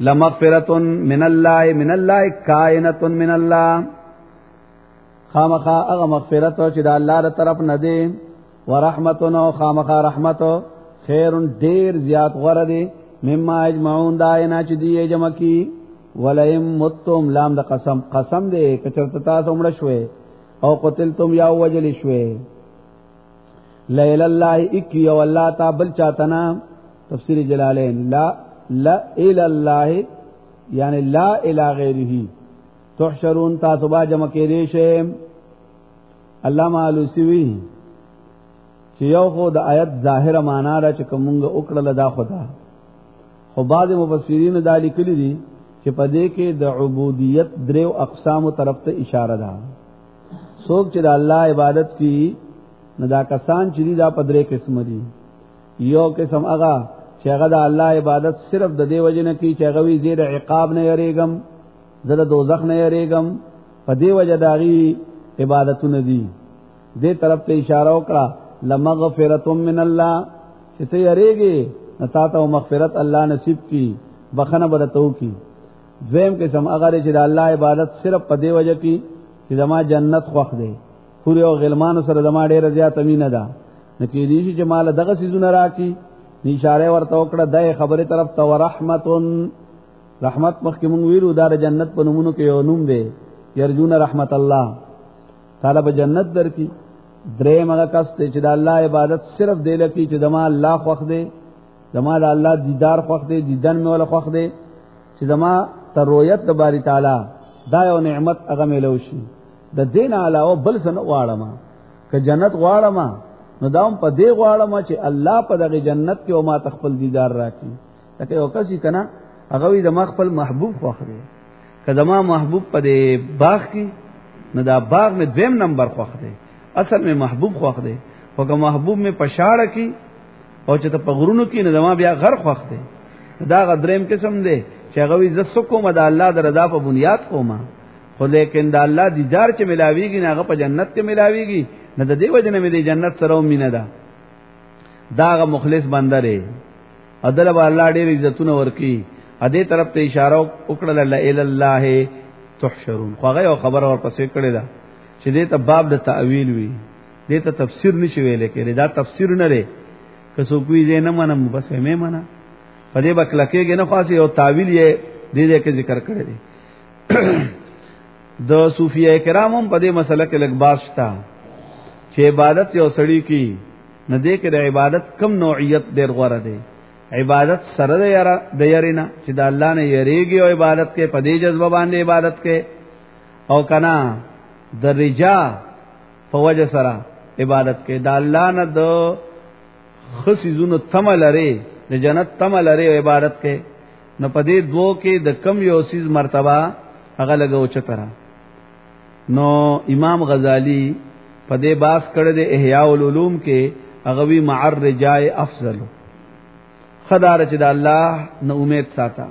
لمغفرۃ من الله کائنۃ من الله خامخا هغه مغفرت چې د الله تر طرف نه دی ورحمتنا خامخا رحمت خیر ډیر زیات غره دی مما اجمعون داینا چې دی جمع کی ولئن متم لام د قسم دی کچرته تاسو مړ شوي او قتلتم یا وجل شوي لیل الله اکی او الله تعالی چاتنا تفسیر جلالین لا الا الله یعنی لا الی غیره تحشرون تاسو با جمع کې دي شه علامه علوسی چې یو خو د آیت ظاهره معنا را چې کومه وکړه دا خدا خو بعض مفسرین دا لیکلي دي چې په دې کې د عبودیت دریو اقسام طرف ته اشاره ده څوک چې د الله عبادت کوي نو دا کسان چې دا په درې قسم دي یو قسم هغه چې هغه د الله عبادت صرف د دې وجه نه کوي چې هغه وی زیر عقاب نه یریګم زړه دوزخ نه یریګم په دې وجه داغي عبادتونه دي دې طرف ته اشاره وکړه لمغفرۃ من الله چې ته یریږي نتا ته مغفرت الله نصیب کی بخنه بدتو کی دویم قسم اگر چې د الله عبادت صرف په دې وجه کې چې زما جنت خوښ دی پوره او غلمان سره زما ډېر زیات امینه ده نکې دې چې مال دغه سيزونه راکی اشاره ورته وکړه د خبره طرف ته ورحمتن رحمت مخکې مونږ ویلو دا د جنت په نومونو کې یو نوم دی یرجون رحمت الله تعالی به جنت درکې درې مګه کس ته چې د الله عبادت صرف دی لکه چې دما الله خوښ دی دما د الله دیدار خوښ دی دیدن مې ولا خوښ دی چې دما تر رؤیت د باری تعالی دا یو نعمت هغه ملو شي د دین علاوه بل څه نه غواړم که جنت غواړم نو داوم په دې غواړم چې الله په دغه جنت کې او ما تخپل دیدار راکړي لکه یو کس کنا هغه وي د خپل محبوب خوښ دی کله ما محبوب په دې باغ کې نو دا باغ مې دویم نمبر خوښ دی اصل میں محبوب خوښ دی او که محبوب میں پشاړه کی او چې ته په غرونو کې نه دما بیا غر خوښ دی دا غدریم قسم دی چې هغه وي ز سکو مد الله د رضا په بنیاد کوما خو لیکن د الله دیدار چې ملاویږي نه هغه په جنت کې ملاویږي نه د دې وجنه مې د جنت سره مینه ده دا هغه مخلص بنده دی عدل به الله ډېر عزتونه ورکي ا دې طرف ته اشاره وکړه لا اله الله تحشرون خو هغه خبر اور پسې کړی دا چې دې ته باب د تعویل وی دې ته تفسیر نشي ویل کېږي دا تفسیر نه لري که څوک وی نه منم بس مې منا په دې بکلکېږي نه خاصه یو تعویل یې دې کې ذکر کړی دی د صوفیه کرامو په دې مسله کې لګ باستا چې عبادت یو سړی کی نه دې کې د عبادت کم نوعیت ډېر غوړه دی عبادت سره د یرینا چې د الله نه یریږي او عبادت کې په دې جذبه باندې عبادت کې او کنا د رجا په وجه سره عبادت کې د الله نه د خصيزونو تمل لري د جنت تمل لري عبادت کې نو په دې دوه کې د کم یو سیز مرتبه هغه لګو چتره نو امام غزالی په دې باس کړه د احیاء العلوم کې هغه وی مع الرجاء افضل خدای چې د الله نو امید ساته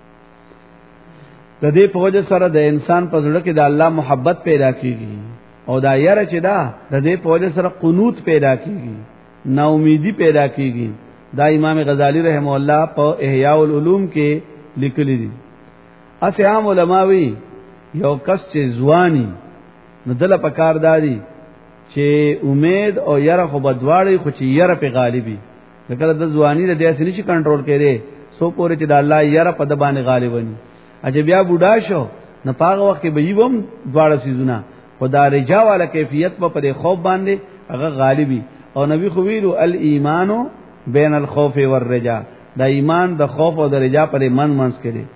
د دې په وجه سره د انسان په زړه کې د الله محبت پیدا کیږي او دا یاره چې دا د دې په وجه سره قنوت پیدا کیږي نا امیدی پیدا کیږي دا امام غزالی رحم الله په احیاء العلوم کې لیکلي دي اته عام علماوی یو کس چې ځواني نو دل په کار دادي چې امید او یره خو بدواړي خو چې یره په غالبي لکه د ځواني د دې نشي کنټرول کړي سو پورې چې د الله یره په د باندې غالبونی اجه بیا بوډا شو نه پاغه وخت کې به یوم دواړه سيزونه خدا رجا والا کیفیت په خوف باندې هغه غالبي او نبی خو ویلو الایمان بین الخوف والرجا دا ایمان د خوف او د رجا پر منځ کې دی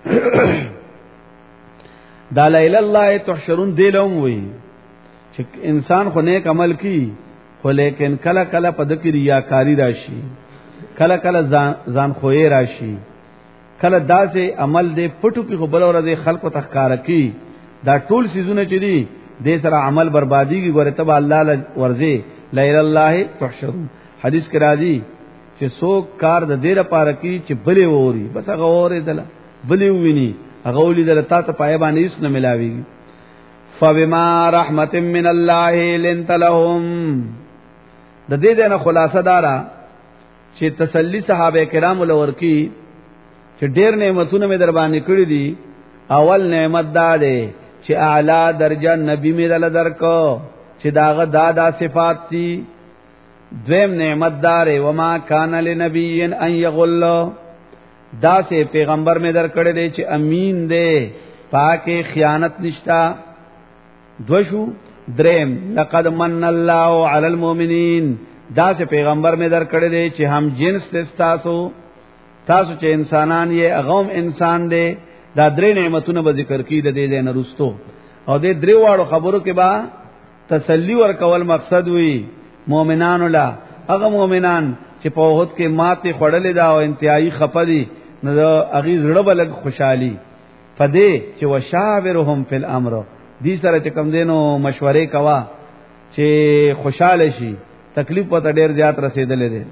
دا لا اله الا الله تحشرون دلهم وی چې انسان خو نیک عمل کی خو لیکن کله کله په د ریاکاری راشي کله کله ځان خوې راشي کله داسې عمل دې پټو کې خبر اورځي خلکو تخکار کی دا ټول سيزونه چې دي دې سره عمل برباديږي ګوره تبع الله ورزي لا اله الا الله تحشرون حدیث کې راځي چې څوک کار د دې لپاره کی چې بلې ووري بس هغه وره دله بلې ویني هغه ولې دله تاسو پای باندې هیڅ نه ملاويږي فبما رحمت من الله لنت لهم د دې نه خلاصه دارا چې تسلی صحابه کرام لور کی چې ډېر نعمتونه مې در باندې کړې دي اول نعمت دا ده چې اعلی درجه نبی مې دل درکو چې داغه دادا صفات دي دویم نعمت دار و ما کان لنبی ان یغل دا سے پیغمبر میں در کړه دی چې امین دی پاکه خیانت نشتا دوشو دریم لقد من الله علی المؤمنین دا سے پیغمبر میں در کړه دی چې هم جنس تاسو چې انسانان یې اغم انسان دی دا درې نعمتونه به ذکر کړي د دې نه رستو او دې درې واړو خبرو کې با تسلی ور کول مقصد وي مؤمنان لا هغه مؤمنان چې په وخت کې ماته خړلې دا او انتهایی خپدي نو هغه زړه بلګ خوشحالي پدې چې وشاورهم فی الامر دې سره چې کم دینو مشورې کوا چې خوشاله شي تکلیف پته ډیر زیات رسیدلې ده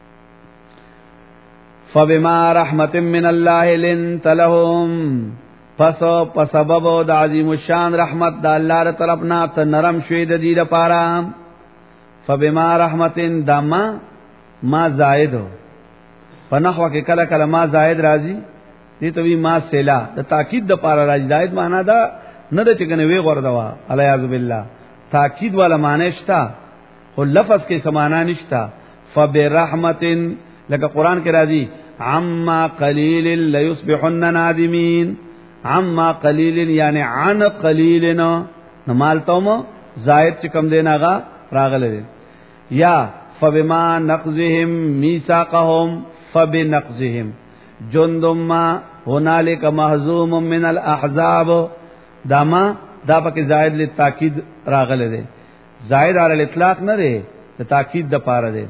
فبما رحمت من الله لنت لهم پس په سبب د عظیم الشان رحمت د الله تر طرف نه ته نرم شوي د دې لپاره فبما رحمتن دما ما زائد پنحو کې کله کله ما زائد راځي دې ته وی ما سلا د تاکید د پاره راځي زائد معنا دا نه د چګنه وی غردوا الیاذ بالله تاکید والا معنی شتا خو لفظ کې سمانا نشتا فبرحمتن لکه قران کې راځي عما قلیل ليصبحن نادمین عما قلیل یعنی عن قلیلنا نمالتوم زائد چې کم دیناغا راغله یا فبما نقضهم ميثاقهم فبنقضهم جندم ما هنالك مهزوم من الاحزاب دما دا پکې زائد للتاکید راغله ده زائد علی الاطلاق نه ده د تاکید د پاره ده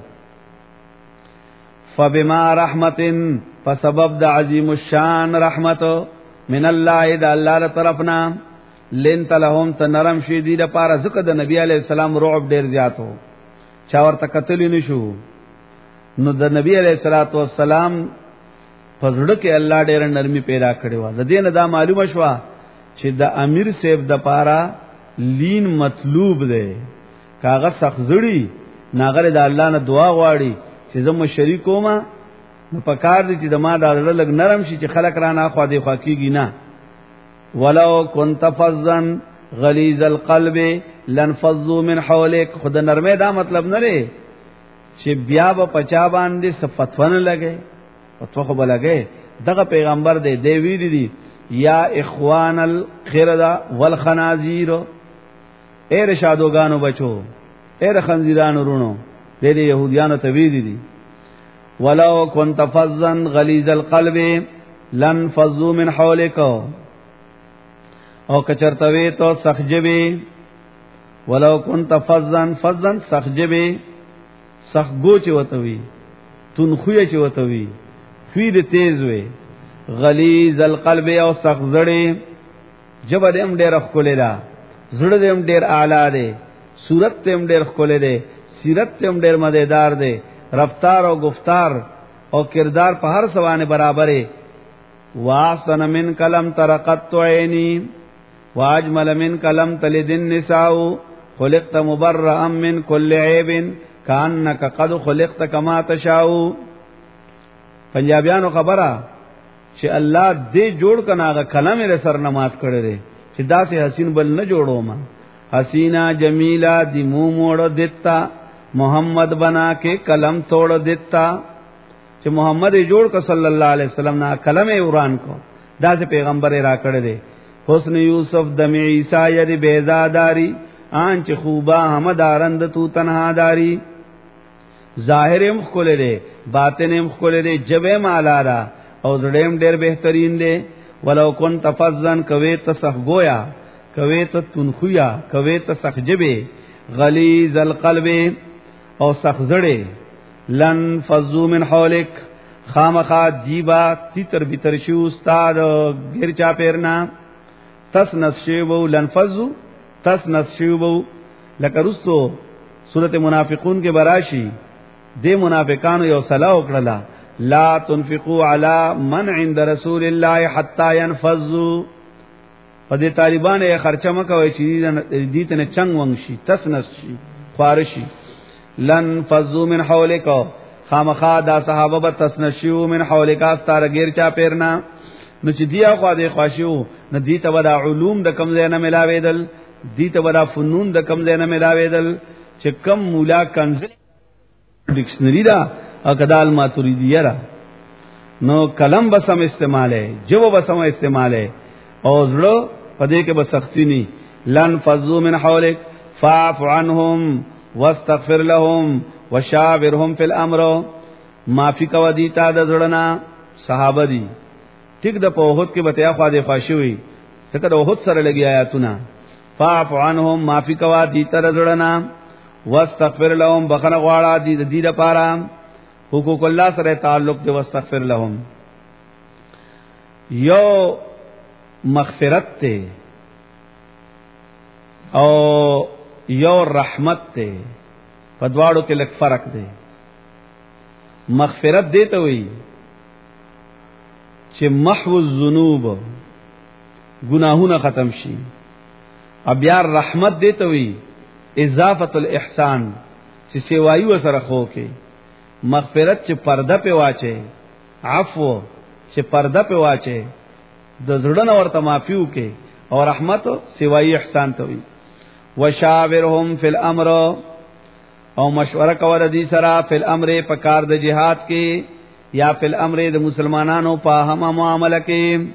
فبما رحمتن فسبب د عظیم الشان رحمت من الله د الله تر طرفنا لنت لهم تنرم شي دي د پاره زکه د نبی علی السلام رعب ډیر زیاتو چا ورته قتل نشو نو د نبی علیہ الصلوۃ والسلام پزړه کې الله ډېر نرمي پیدا کړې و د دې نه دا معلومه شو چې د امیر صاحب د پاره لین مطلوب دی کاغه سخزړی ناغره د الله نه دعا غواړي چې زمو شریکو ما نو پکار دي چې د ما د لګ نرم شي چې خلک را نه خو دې خو کیږي نه ولو كنت فظا غلیظ القلب لنفضوا من حولك خود نرمه دا مطلب نه لري چې بیا به پچا باندې صفتونه لګي فتوا خو بلګي دغه پیغمبر دی دی ویری دی یا اخوان الخردا والخنازیر اے رشادوګانو بچو اے خنزیرانو رونو د دې يهوديانو ته ویری دی ولو كنت فظا غلیظ القلب لنفضوا من حولك او کچرتوی تو سخجبی ولو كنت فظا سخجبی سخگو چی وتوی تنخوی چی وتوی فید تیز وی غلیظ القلب او سخزړی جبه دیم ډیر خکولې دا زړه دیم ډیر اعلی دی صورت دیم ډیر خکولې دی سیرت دیم ډیر مزیدار دی رفتار او گفتار او کردار په هر سوانه برابرې واحسن من کلم ترقت عینی واجمل من کلم تلد النساء خلقت مبرئا من كل عیب کانک قد خلقت کما تشاء پنجابیانو خبره چې الله دې جوړ کناغه کلام یې سر نماز کړی دی چې داسې حسین بل نه جوړو ما حسینا جمیلا دی مو موړ دیتا محمد بنا کے کلم توڑ دیتا چې محمد یې جوړ ک صلی الله علیه وسلم نا کلم یې وران کو داسې پیغمبر یې را کړی دی حسن یوسف دم عیسی ید بیزاداری آن چې خوبا همدارند تو تنها داری ظاهرم خول دے باطنم خول دے جبه مالارا او زړیم ډیر بهترین دی ولو كنت فظا کوي تسخ گویا کوي ته تنخویا کوي ته سخجبه غلیظ القلب او سخزړې لن فزو من حولک خامخا جیبا تیتر بیتر شو استاد غیر چا پیرنا تسنس شیبو لن فزو تسنس شیبو لکه رستو سورۃ منافقون کې براشي دې منافقانو یو صلاح وکړه لا تنفقوا على من عند رسول الله حتى ينفذوا په دې طالبان یې خرچه مکوي چې دې ته چنګ ونشي تسنس شي خارشي لن فزو من حولک خامخا دا صحابه به تسنشیو من حولک استار غیر چا پیرنا نو چې دیا خو دې خواشیو نو دې ته ودا علوم د کم ځای نه ملاویدل دې ته ودا فنون د کم ځای نه ملاویدل چې کم مولا کنز ډکشنری دا او کدال ماتوریدیه را نو کلم بسم استعماله جو بسم استعماله او زړه پدې کې به سختی ني لن فزو من حولک فاعف عنهم واستغفر لهم وشاورهم فی الامر معافی کوا دیتا د زړنا صحابه دي ټیک د پوهت کې بتیا خو دې خاصوي څنګه د وحد سره لګي آیاتونه فاعف عنهم معافی کوا دیتا د زړنا واستغفر لهم بخنه غواړه دي د دې لپاره حقوق الله سره تعلق دی واستغفر لهم یو مغفرت ته او یو رحمت ته په دواړو کې لږ فرق دی مغفرت دی ته وي چې محو الذنوب گناهونه ختم شي او بیا رحمت دی ته وي اضافه الاحسان چې سیوایو سره خو کې مغفرت چې پرده په واچي عفو چې پرده په واچي د زړه ورته معافیو کې او رحمت سیوای احسان ته وي وشاورهم فی الامر او مشوره کول دي سره فی الامر په کار د جهاد کې یا فی الامر د مسلمانانو په هم معاملې کې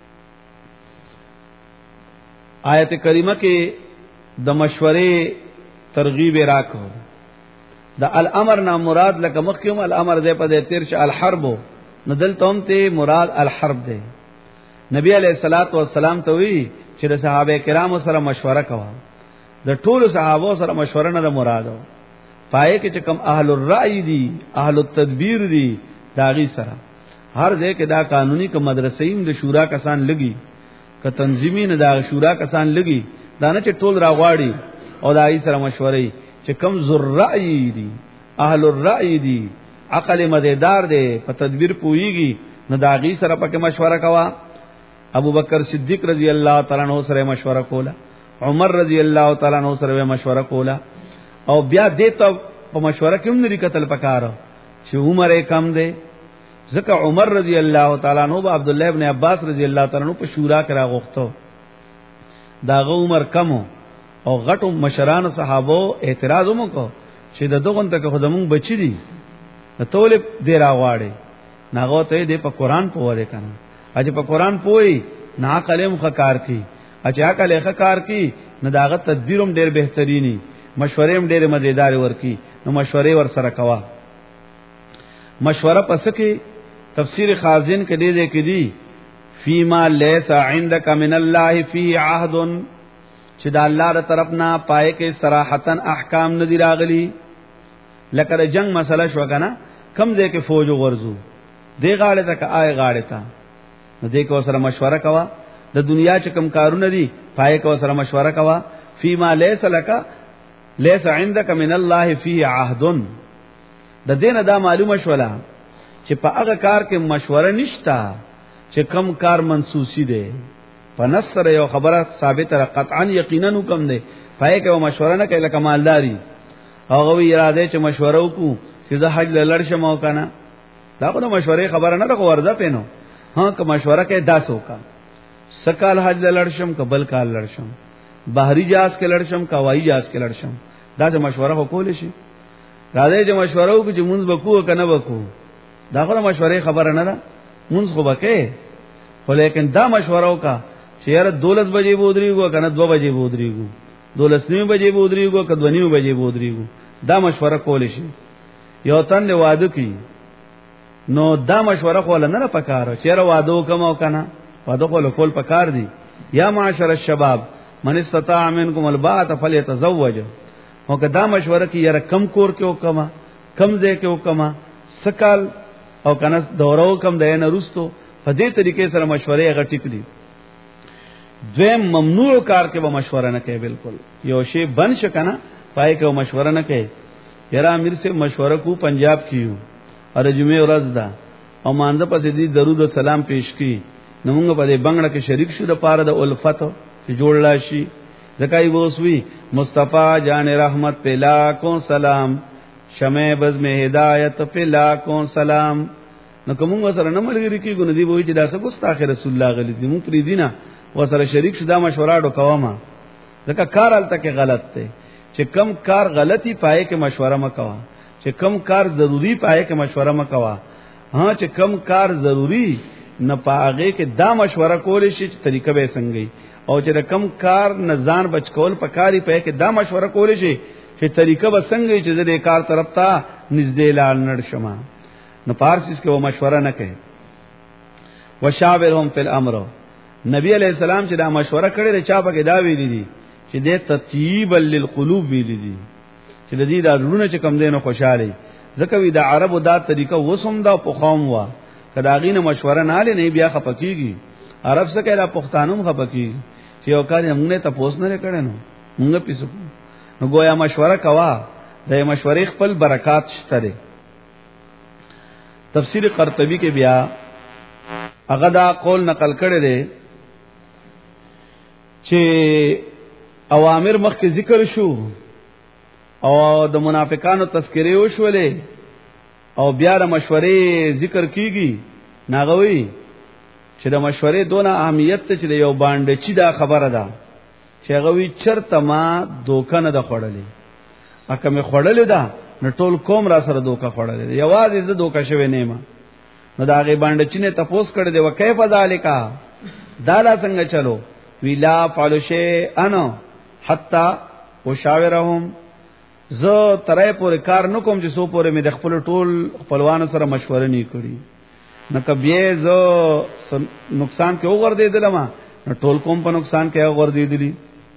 آیت کریمه کې د مشورې ترغیب راکو د الامر نه مراد لکه مخکوم الامر ده په دې تیر ش الحرب ندل توم ته مراد الحرب ده نبی علیہ الصلوۃ والسلام ته وی چې د صحابه کرامو سره مشوره کوه د ټولو صحابه سره مشوره نه مراد پای کې چې کم اهل الرأی دي اهل التدبیر دي داغي سره هر ځای کې دا قانوني ک مدرسېم د شورا کسان لګي ک تنظیمي نه دا شورا کسان لګي دا نه چې ټول راغواړي او دای سره مشورې چې کم ذرای دي اهل الرأی دي عقل مددار دي په تدبیر پويږي نو داغي سره پکې مشوره کوا ابو بکر صدیق رضی الله تعالی عنہ سره مشوره کوله عمر رضی الله تعالی عنہ سره مشوره کوله او بیا دې ته په مشوره کې هم لري قتل پکاره چې عمر کم دی ځکه عمر رضی الله تعالی عنہ او عبد الله ابن عباس رضی الله تعالی عنہ په شورا کې راغوښتو داغه عمر کم او غټو مشران صحابه اعتراض وکړو چې دغه ته خدامون بچی دي ټول دې راغواړي ناغه ته دې په قران په وره کنه اجه په قران پوي نا کلم خکار کی اچھا کله خکار کی نه داغه تدبیرم ډیر بهترینی مشورې هم ډیر مزیدار ورکی نو مشورې ور سره کوا مشوره پس کې تفسیر خازن کې دې کې دي فيما ليس عندك من الله فيه عهد چې د الله تر طرف نه پای کې صراحتن احکام ندی راغلي لکه د جنگ مسله شو کنه کم دې کې فوج ورزو دې غاړه تک آی غاړه تا نو دې کو سره مشوره کوا د دنیا چې کم کارونه دي پای کو سره مشوره کوا فيما ليس لك ليس عندك من الله فيه عهد د دین دا معلومه شولا چې په هغه کار کې مشوره نشتا چې کم کار منسوسی دی په نصر یو خبره ثابت را قطعا یقینا حکم دی پای کې مشوره نه کوي لکه مالداري هغه وی اراده چې مشوره وکړو چې د حج لړ شمو کنه دا کومه مشورې خبره نه راغ ورده پینو ها که مشوره کې داسو کا سکال حج لړ شم کبل کال لړ شم بحری جهاز کې لړ شم کوي جهاز کې لړ شم دا چې مشوره وکول شي راځي چې مشوره وکړو چې مونږ وکړو کنه وکړو دا کومه مشورې خبره نه ده مونږ خو وکړي خو لیکن دا مشوره وکړه چې یاره 12 بجې بودريګو کنه 2 بجې بودريګو 12 بجې بودريګو کنه 2 بجې بودريګو دا مشوره کول شي یو تن واده کی نو دا مشوره کول نه پکاره چیرې واده وکم او کنه واده کول پکار دي یا معاشر الشباب من استطاع منکم الباء فليتزوج او که دا مشوره کی یاره کم کور کې وکما کم ځای کې وکما سکال او کنه دورو کم دینه رستو په دې طریقې سره مشورې هغه ټیک دي دویم ممنوع کار کې به مشوره نه کوي بالکل یو شی بن شکنه پای کې مشوره نه کوي یاره امیر سے مشوره کو پنجاب کیو اور جمعه ورځ ده او مانځه پسې دي درود او سلام پیش کی نو موږ په دې بنگړه کې شریک شو د پاره د الفت چې جوړلا شي زکای ووسوي مصطفی جان رحمت پلا کو سلام شمع بزم هدایت په لاکو سلام. نو کوم سره نه ملګری کیږي نو دی وایي چې دا څه ګستاخ رسول الله غلی دی مون پری دینه وسره شریک شدا مشوره ډو کوما ځکه کار الته کې غلط دی چې کم کار غلطی پائے کې مشوره مکوا چې کم کار ضروری پائے کې مشوره مکوا ها چې کم کار ضروری نه پاغه کې دا مشوره کول شي چې طریقه به څنګه او چې کم کار نه ځان بچ کول پکاري پائے کې دا مشوره کول شي چې طریقه به څنګه چې دې کار طرف ته نږدې لال نړ شمه نو پارسیس کې و مشوره نه کوي. وشاورهم فی الامر نبی علیہ السلام چې دا مشوره کړې چا پکې دا ویلي دي چې دې تطیبا للقلوب ویلي دي چې د دې د زړونو چې کم دینو خوشاله ځکه وی د عربو دا طریقه وسوم دا په قوم وا کداغینه مشوره نه لې بیا خپکیږي عرب څخه کله پښتانوم خپکیږي چې یو کار موږ ته پوس نه کړي نو موږ پیسو نو گویا مشوره کوا د مشورې خپل برکات شته. تفسیر قرطبی کې بیا هغه دا قول نقل کړی دی چې اوامر مخکې ذکر شو او د منافقانو تذکرې وشولې او بیا د مشورې ذکر کیږي ناغوي چې د مشورې دونه اهمیت ته چې یو باندې چې دا خبره ده چې هغه وی چرته ما دوکه نه د خړلې اکه مې خړلې ده نو ټول قوم را سره دوکه خړلې یوازې زه دوکه شوی نه ما نو دا غي باندې چې نه تپوس کړی دی وکيف ذالکا دالا څنګه چلو ویلا فالوشه انا حتا وشاورهم زه ترې پورې کار نکوم چې سو پورې مې د خپل ټول خپلوانو سره مشوره نه کړی نو کبه زه نقصان کې وګرځیدل ما نو ټول قوم په نقصان کې وګرځیدلی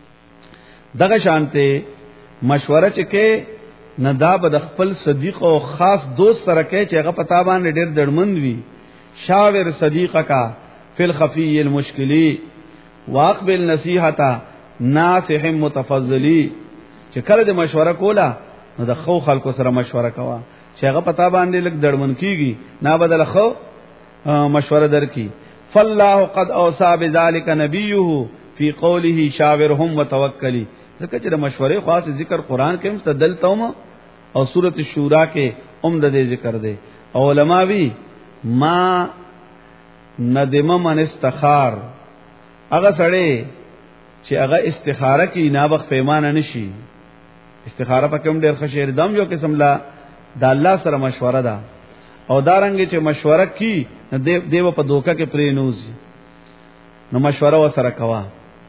دغه شانته مشوره چې کې ندا به د خپل صدیق او خاص دوست سره کې چې هغه پتا باندې ډېر دړمند وي شاور صدیقک فی الخفی المشکلی واقبل نصیحتا ناصح متفضلی چې کله د مشوره کولا نو د خو خلکو سره مشوره کوا چې هغه پتا باندې لګ دړمن کیږي نه بدل خو مشوره درکې. فالله قد اوصى بذلك نبيه في قوله شاورهم وتوکلی ځکه چې د مشورې خاص ذکر قران کې مستدل توم او سورۃ الشورى کې عمده ذکر دی. علماوی ما ندم من استخار هغه سړی چې هغه استخاره کې نابغ پیمانه نشي استخاره په کوم ډېر خشیر دم یو قسم لا د الله سره مشوره ده او دارنګ چې مشوره کی دیو په دوکه کې پرې نوځي نو مشوره وسره کوا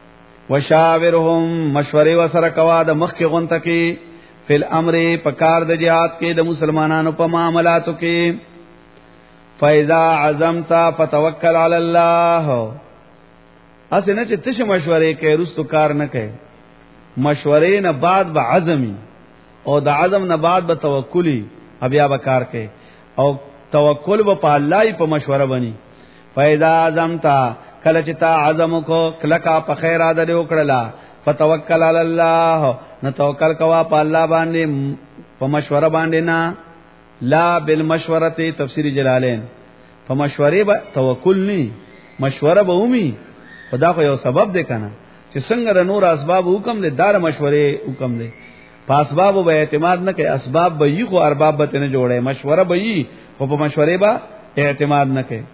وشاورهم مشورې وسره کوا د مخ کې غونته کې فل امر په کار د جهاد کې د مسلمانانو په معاملاتو کې فاذا عزمت فتوکل علی الله اسنه چې تشه مشورې کې رستو کار نه کوي مشورې نه بعد به عزمي او د عزم نه بعد به توکلی بیا به کار کوي او توکل په الله په مشوره بني. فاذا عزمت کله چې تا عزم کو کلکا په خیر اده وکړلا فتوکل علی الله نو توکل کوا په الله باندې په مشوره باندې نه لا بالمشوره تفسیر جلالین په مشورې به توکل نه مشوره به اومي خدا خو یو سبب دی کنه چې څنګه د نور اسباب حکم دي دار مشورې حکم دي په اسباب به اعتماد نه کوي اسباب به یو خو ارباب به نه جوړي مشوره به یي خو په مشورې به اعتماد نه کوي.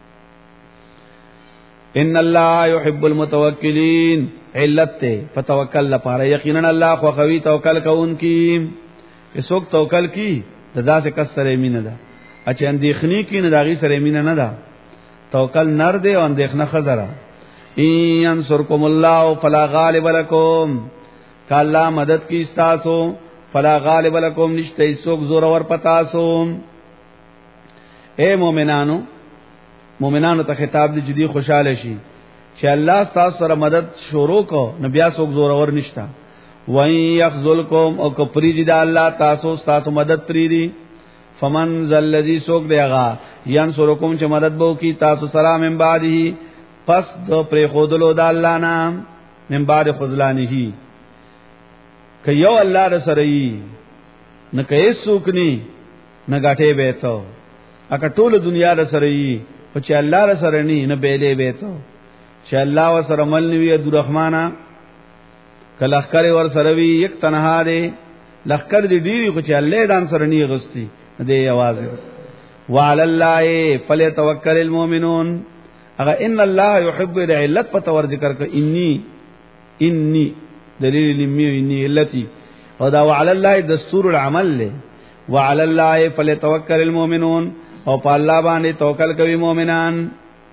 ان الله يحب المتوکلین علت فتوکل لپاره یقینا الله خو خوي توکل کوونکی څوک توکل کی ددا سے کس سره مینه ده اچ اندېخنی کی نه داغي سره مینه نه ده توکل نر ده او اندېخنه خزره ان انصرکم الله فلا غالب لكم کله مدد کی استاسو فلا غالب لكم نشته څوک زور ور پتاسو. اے مومنانو ته خطاب دی جدي خوشاله شي چې الله تاسو سره مدد شروع کو نبي څوک زور ور نشتا وای یخذلکم او کپری دی الله تاسو مدد پری دی فمن ذل الذی څوک دیغا ینصرکم چې مدد بو کی تاسو سره من بعده پس دو پر خودلو د الله نام من بعد خذلانه که یو الله رسره نه کای سوکنی نه غټه به ته اګه ټول دنیا رسره او چې الله رسره نه بیلې به ته چې الله وسره مل نوی عبدالرحمن کله اخکر ور سره وی یک تنها دی لخر دې ډیری خو چې الله دان سره نه غستی دې आवाज وعلى الله فليتوكل المؤمنون اگر ان الله يحب العلت په تور ذکر ک انی دلیل لمی انی التي او دا وعلى الله دستور العمل له وعلى الله فليتوكل المؤمنون او په الله باندې توکل کوي مؤمنان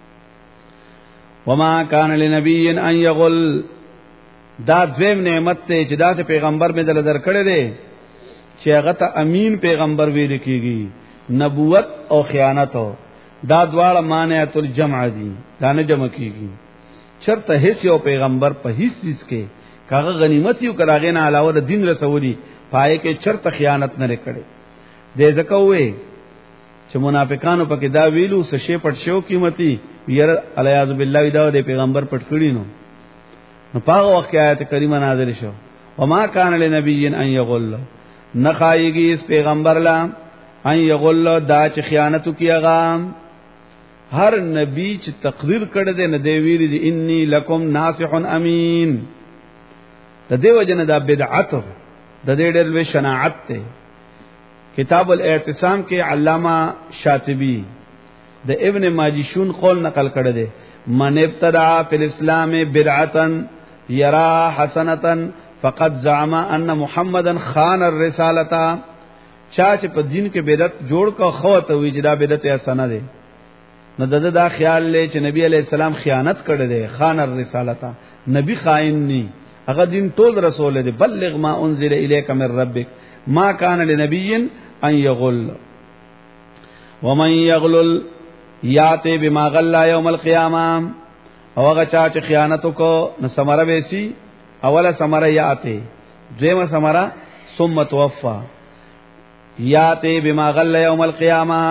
وما كان لنبي ان يغل دا دویم نعمت ته چې دا پیغمبر می دل درکړی دی چې هغه ته امین پیغمبر ویل کیږي نبوت او خیانت دا دواړه مانعت الجمع دي دا نه جمع کیږي چرته هیڅ یو پیغمبر په هیڅ چیز کې کاغه غنیمت یو کراغې نه علاوه د دین رسولي پای کې چرته خیانت نه کړي دې ځکه وې چې منافقانو پکې دا ویلو سشي پټ شو قیمتي ير الیاذ بالله دا د پیغمبر پټ کړي نو پاغه وخت آیت کریمه نازل شو وما كان لنبي ان يغل نخایږي اس پیغمبر لا ان يغل دا چې خیانت کیغا هر نبی چې تقریر کړی دی نه دی ویری دی انی لکم ناصح امین د دې وجنه دا بدعت د دې ډېر لوی شناعت ته کتاب الاعتصام کې علامہ شاطبی د ابن ماجشون قول نقل کړی دی من ابتدع فی الاسلام بدعتا یرا حسنتا فقد زعم ان محمدا خان الرسالتا چا چې په دین کې بدعت جوړ کا خو ته وی چې دا بدعت حسنه ده نو دغه دا خیال لې چې نبی علی السلام خیانت کړی دی خان الرسالتا نبی خائن ني هغه دین ټول رسول دی بلغ ما انزل الیک من ربک ما کان لنبی ان یغل ومن یغلل یاتی بما غلا یوم القیامه او هغه چا چې خیانت کو نو سمره ویسی اوله سمره یاتی دیمه سمره ثم توفى یاتی بما غلا یوم القیامه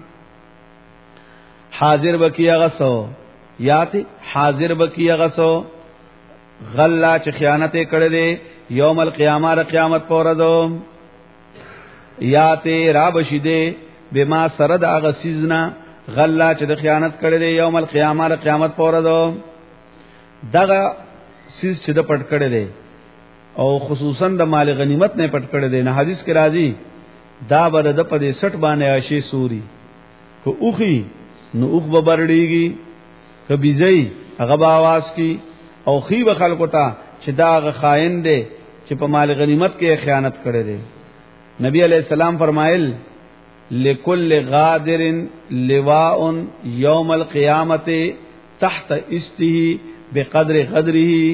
حاضر بکی غسو یاتی حاضر بکی غسو غلا چې خیانت کړي دي یوم القیامه د قیامت پر ورځ یاتی را بشیده بما سرد هغه سیزنا غلا چې د خیانت کړي دی یوم القیامه د قیامت پر ورځ دغه سیز چې د پټ کړي دی او خصوصا د مال غنیمت نه پټ کړي دی نه حدیث کې راځي دا بر د پدې 60 باندې عاشي سوري کو اوخي نو اوخ به برډيږي کبي زئی هغه به आवाज کی او خي به خلکو ته چې دا هغه خائن دی چې په مال غنیمت کې خیانت کړي دی نبی علیہ السلام فرمایل لکل غادر لواء یوم القیامت تحت استه بقدر قدره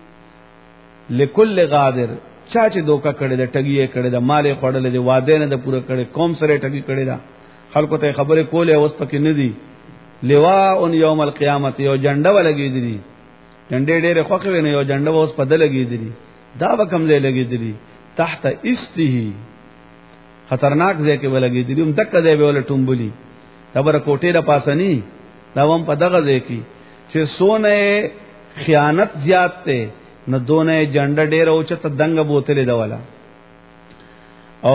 لکل غادر چا چې دوکا کړي د ټګي کړي د مال خړل د واده نه د پوره کړي قوم سره ټګي کړي دا خلکو ته خبره کوله اوس پکې نه دي لواء یوم القیامت یو جنډه ولګي دي جنډې ډېر خوخه ویني یو جنډه اوس په دل لګي دي دا وکم ځای لګي دي تحت استه خطرناک ځای کې ولګي دي هم دک ځای به ول ټومبلي خبره کوټې را پاسني دا هم په دغه ځای کې چې سونه خیانت زیات ته نو دونه جنډه ډېر او چې دنګ بوتلې دا والا او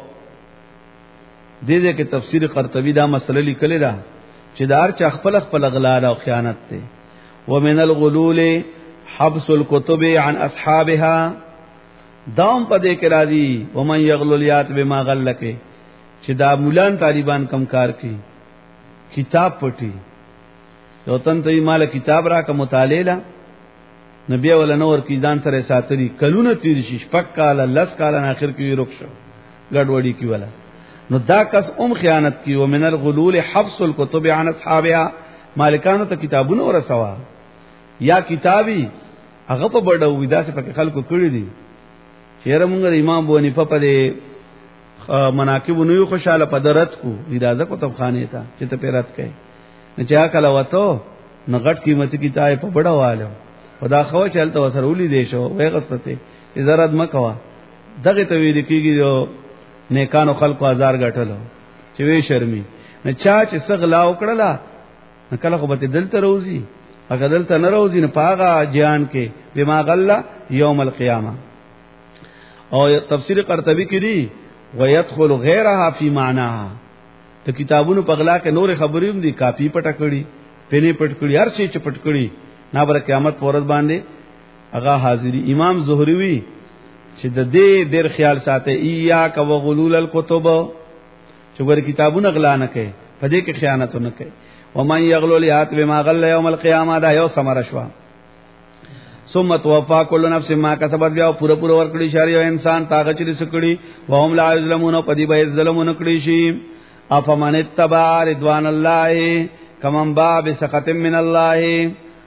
دې کې تفسیر قرطبی دا مسله لیکلې ده چې دار چا خپل خپل غلال او خیانت ته ومن الغلول حبس الكتب عن اصحابها دام پدې کې راځي ومن یغللیات بما غلکه چې دا مولان طالبان کم کار کوي کتاب پټي یو تن ته مال کتاب را کوم مطالعه نبی ول نور کی ځان سره ساتري کلونه تیر شي شپک کال لس کال اخر کې رخ شو ګډوډي کی ولا نو دا کس خیانت کی ومن الغلول حبس الكتب عن اصحابها مالکانو ته کتابونه ورسوا یا کتابي هغه په بڑو ودا سے پکې خلکو کړی دي چیرې مونږ امام ابو حنیفه په مناقب نو خوشاله پدرت کو اجازه کو تبخانه تا چې ته پیرات کړي نه چا کله وته نو غټ قیمتي کتاب په بڑا والو خدا خو چلته وسرولي دي شو وای غسته چې زرد مکوا دغه ته ویل کیږي جو نیکانو خلقو هزار غټلو چې وی شرمي نه چا چې سغلا وکړه نه کله خو به دلته روزي اگر دلته نه روزي نه پاغه جان کې بما غلا یوم القیامه او تفسیر قرطبی کې دی ويدخل غیرها فی معناها ته کتابونو پغلا کې نور خبرې هم دي کاپی پټ کړي پنه پټ کړي هر شي چې پټ کړي نه بر قیامت پورز باندې هغه حاضری امام زهری وی چې د دې ډېر خیال ساته ایاک وغلول الکتب چې ور کتابونه غلا نه کوي په دې کې خیانت نه کوي ومن یغلل یات بما غل یوم القیامه دا یو سمر شوا ثم توفا كل نفس ما كسبت بیا پورا ورکړي شری انسان تاغه چې سکړي وهم لا یظلمون پدی به ظلمون کړي شي افمن اتبع رضوان الله کمن باب سخط من الله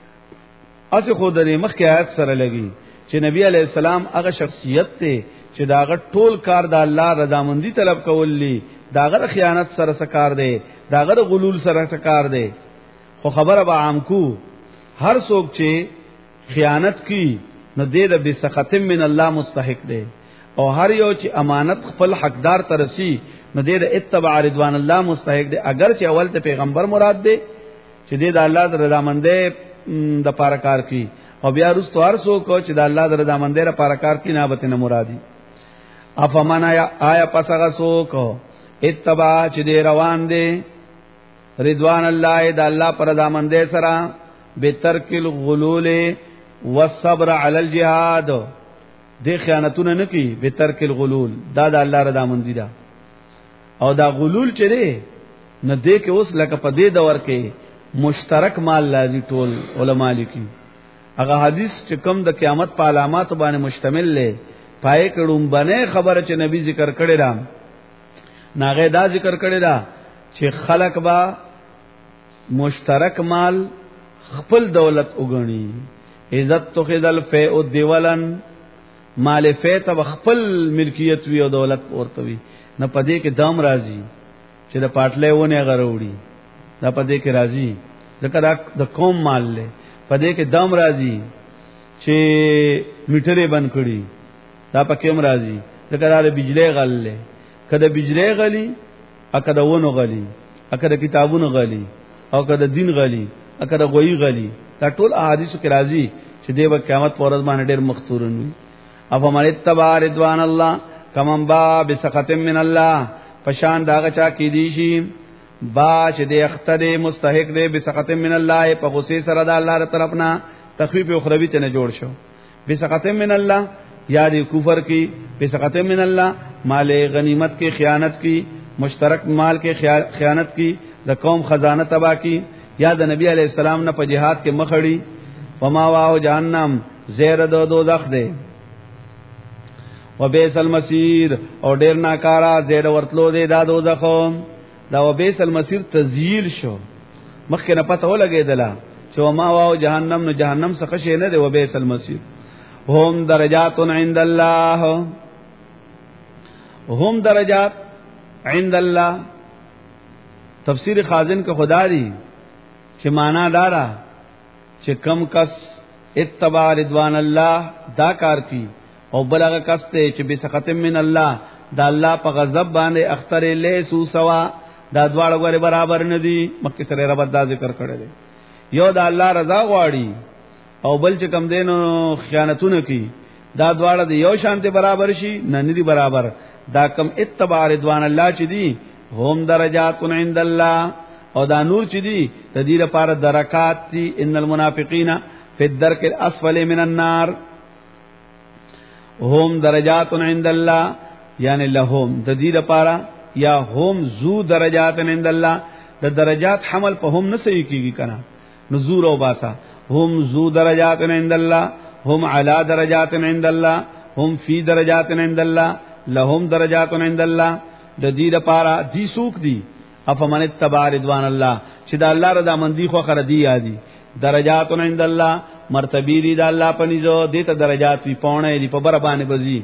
اس خودري مخکې آیت سره لګي چې نبی علی السلام هغه شخصیت ته چې داغه ټول کار د الله رضامندی طلب کولی داغه خیانت سره سکار دی داغه غلول سره سکار دی خو خبره به عام کو هر څوک چې خیانت کی نو دې د بسخط من الله مستحق دی او هر یو چې امانت خپل حقدار ترسي نو دې د اتباع رضوان الله مستحق دی اگر چې اول ته پیغمبر مراد دی چې دې د الله د رضامندۍ د پاره کار کی او بیا رستو هر څوک چې د الله د رضامندۍ لپاره کار کی نه به نه مرادي افمن آیا پسغه څوک اتباع چې دې روان دی رضوان الله د الله پر رضامندۍ سره بترک الغلول والصبر علی الجهاد دې خیانتونه نه کی بترک الغلول دا د الله رضامندی ده او دا غلول چې دی نه دې کې اوس لکه په دې دور کې مشترک مال لازم ټول علما لیکي هغه حدیث چې کوم د قیامت په علامات باندې مشتمل لې پای کډوم باندې خبره چې نبی ذکر کړی را ناغه دا ذکر کړی را چې خلق با مشترک مال خپل دولت وګڼي عزت تخذل فیء دیولن مال فیء ته خپل ملکیت وی او دولت ورته وی نه پدې کې دام راځي چې د پاتلې ونه غروړي دا پدې کې راځي ځکه د قوم مال له پدې کې دام راځي چې میټرې بند کړي دا پکې هم راځي ځکه دا د بجلی غل له کله بجلی غلي اکه د ونه غلي اکه د کتابونو غلي او کله د دین غلي اکه د غوي غلي دا ټول احادیثو کې راځي چې د قیامت پر ورځ باندې ډېر مختورن وي افمن اتبع رضوان الله کمن با بسخط من الله پشان داغه چا کې دي شي با چې د اختر مستحق دی بسخط من الله په غصه سره د الله تر طرفنا تخفیف اخروی ته نه جوړ شو بسخط من الله یا د کفر کی بسخط من الله مال غنیمت کې خیانت کی مشترک مال کې خیانت کی د قوم خزانه تبا کی یا د نبی علی السلام نه په جهاد کې مخړی وما واو جهنم زیر دو دوزخ دی وبئس المصير او ډیر ناکارا زیر ورتلو دی دا دوزخ دا وبئس المصير تذیل شو مخکې نه پته ولګیدله چې وما واو جهنم نو جهنم څخه شي نه دی وبئس المصير هم درجات عند الله هم درجات عند الله تفسیر خازن کې خدا دی چې معنا دارا چې کم کس اتباع رضوان الله دا کار کی او بلغه کس ته چې بسخط من الله دا الله په غضب باندې اختر له سو سوا دا دواړه غره برابر نه دي مکه سره رب دا ذکر کړی دی یو دا الله رضا غواړي او بل چې کم دینو خیانتونه کی دا دواړه د یو شانته برابر شي نه ندي برابر دا کم اتباع رضوان الله چې دي هم درجات عند الله او دا نور چې دي د دې لپاره درکات دي ان المنافقین فی الدرک الاسفل من النار هم درجات عند الله یعنی لهم د دې لپاره یا هم ذو درجات عند الله د درجات حمل په هم نه صحیح کیږي کنه نزور او باسا هم ذو درجات عند الله هم علی درجات عند الله هم فی درجات عند الله لهم درجات عند الله د دې لپاره دي سوق دي افمن اتبع رضوان الله چې د الله رضا مندي خو خر دي یادي درجات عند الله مرتبه دي د الله په نيزو دته درجات وي پونه دي په بر باندې بزي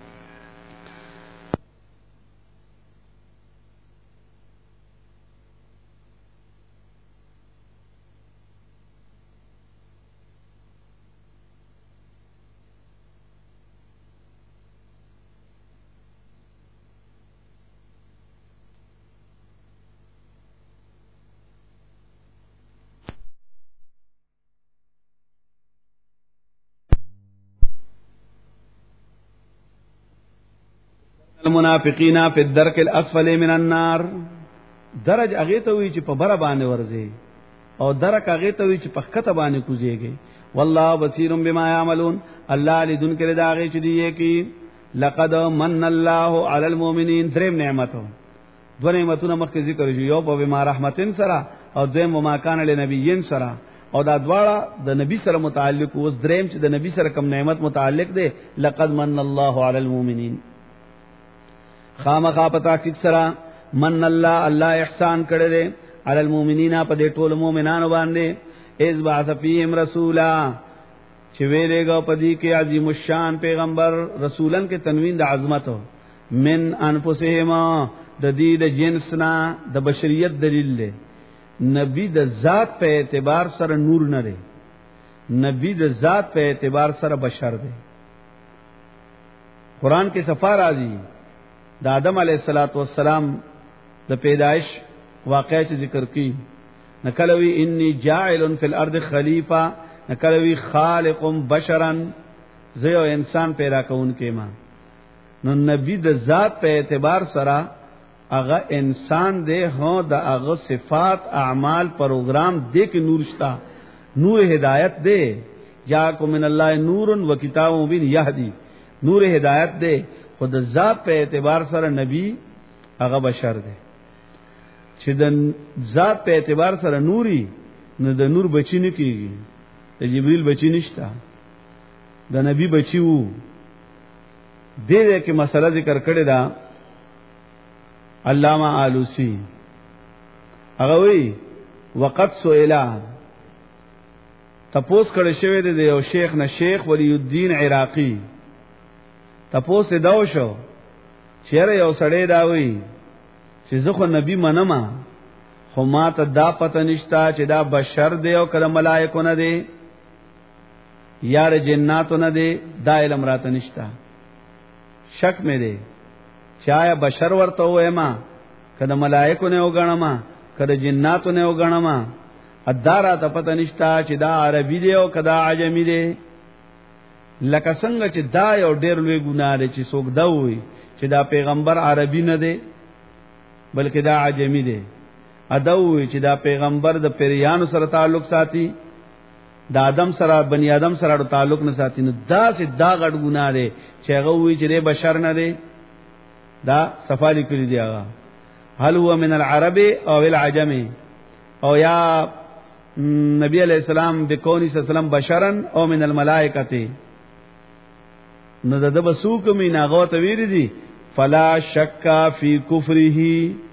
المنافقین فی الدرک الاسفل من النار درج هغه ته وی چې په بره باندې ورځي او درک هغه ته وی چې په خطه باندې کوزيږي والله بصیر بما یعملون الله لذن کړه دا هغه چې دی کی لقد من الله علی المؤمنین دریم نعمتو دو نعمتونه مخکې ذکر شو یو په بما رحمتن سره او دویم وما کان لنبیین سره او دا دواړه د نبی سره متعلق اوس دریم چې د نبی سره کوم نعمت متعلق دی لقد من الله علی المؤمنین خامخا پتا کی سره من الله احسان کړی دی علی المؤمنین په دې ټول مؤمنانو باندې اذ بعث فیهم رسولا چې ویلېګو په دې کې عظیم الشان پیغمبر رسولن کې تنوین د عظمت من انفسهم د دې د جنسنا د بشریت دلیل دی نبی د ذات په اعتبار سره نور نه دی نبی د ذات په اعتبار سره بشر دی قران کې صفا راځي د آدم علیه السلام د پیدائش واقعي چې ذکر کی نکلوی انی جاعل فی الارض خلیفہ نکلوی خالق بشرا زیو انسان پیدا کون کې ما نو نبی د ذات په اعتبار سره هغه انسان دی هو د هغه صفات اعمال پروګرام دی کې نور شتا نور هدایت دی جاءکم من الله نور و کتاب مبین یهدی نور هدایت دی خود ذات په اعتبار سره نبی هغه بشر دی چې د ذات په اعتبار سره نوري نو د نور بچی نه کیږي د جبريل بچی نشتا د نبی بچی وو دې کې مسله ذکر کړی دا علامہ آلوسی هغه وی وقت سئلا تپوس کړي شوی دی یو شیخ نه شیخ ولی الدین عراقی تپوس دا وشو چیرې یو سړی دا وی چې زه خو نبی منم خو ما ته دا پته نشتا چې دا بشر دی او کله ملائکه نه دی یار جناتو نه دی دا علم راته نشتا شک مې دی چې آیا بشر ورته وایم کله ملائکه نه وګڼم کله جناتو نه وګڼم ادارا ته پته نشتا چې دا عربي دی او کدا عجمی دی لکه څنګه چې دا یو ډېر لوی ګناه دی چې څوک دا وایي چې دا پیغمبر عربي نه دی بلکې دا عجمی دی ادوی چې دا پیغمبر د پیریانو سره تعلق ساتي د آدم سره بنی آدم سره تعلق نه ساتي نو دا سي دا غټ ګناه دی چې هغه وی چې بشر نه دی دا صفالی کړی دی هغه هل هو من العرب او العجم او یا نبی علیہ السلام بکونی صلی الله علیه وسلم بشرا او من الملائکه نو د بسوک مینا غو ته ویری دي فلا شک فی کفره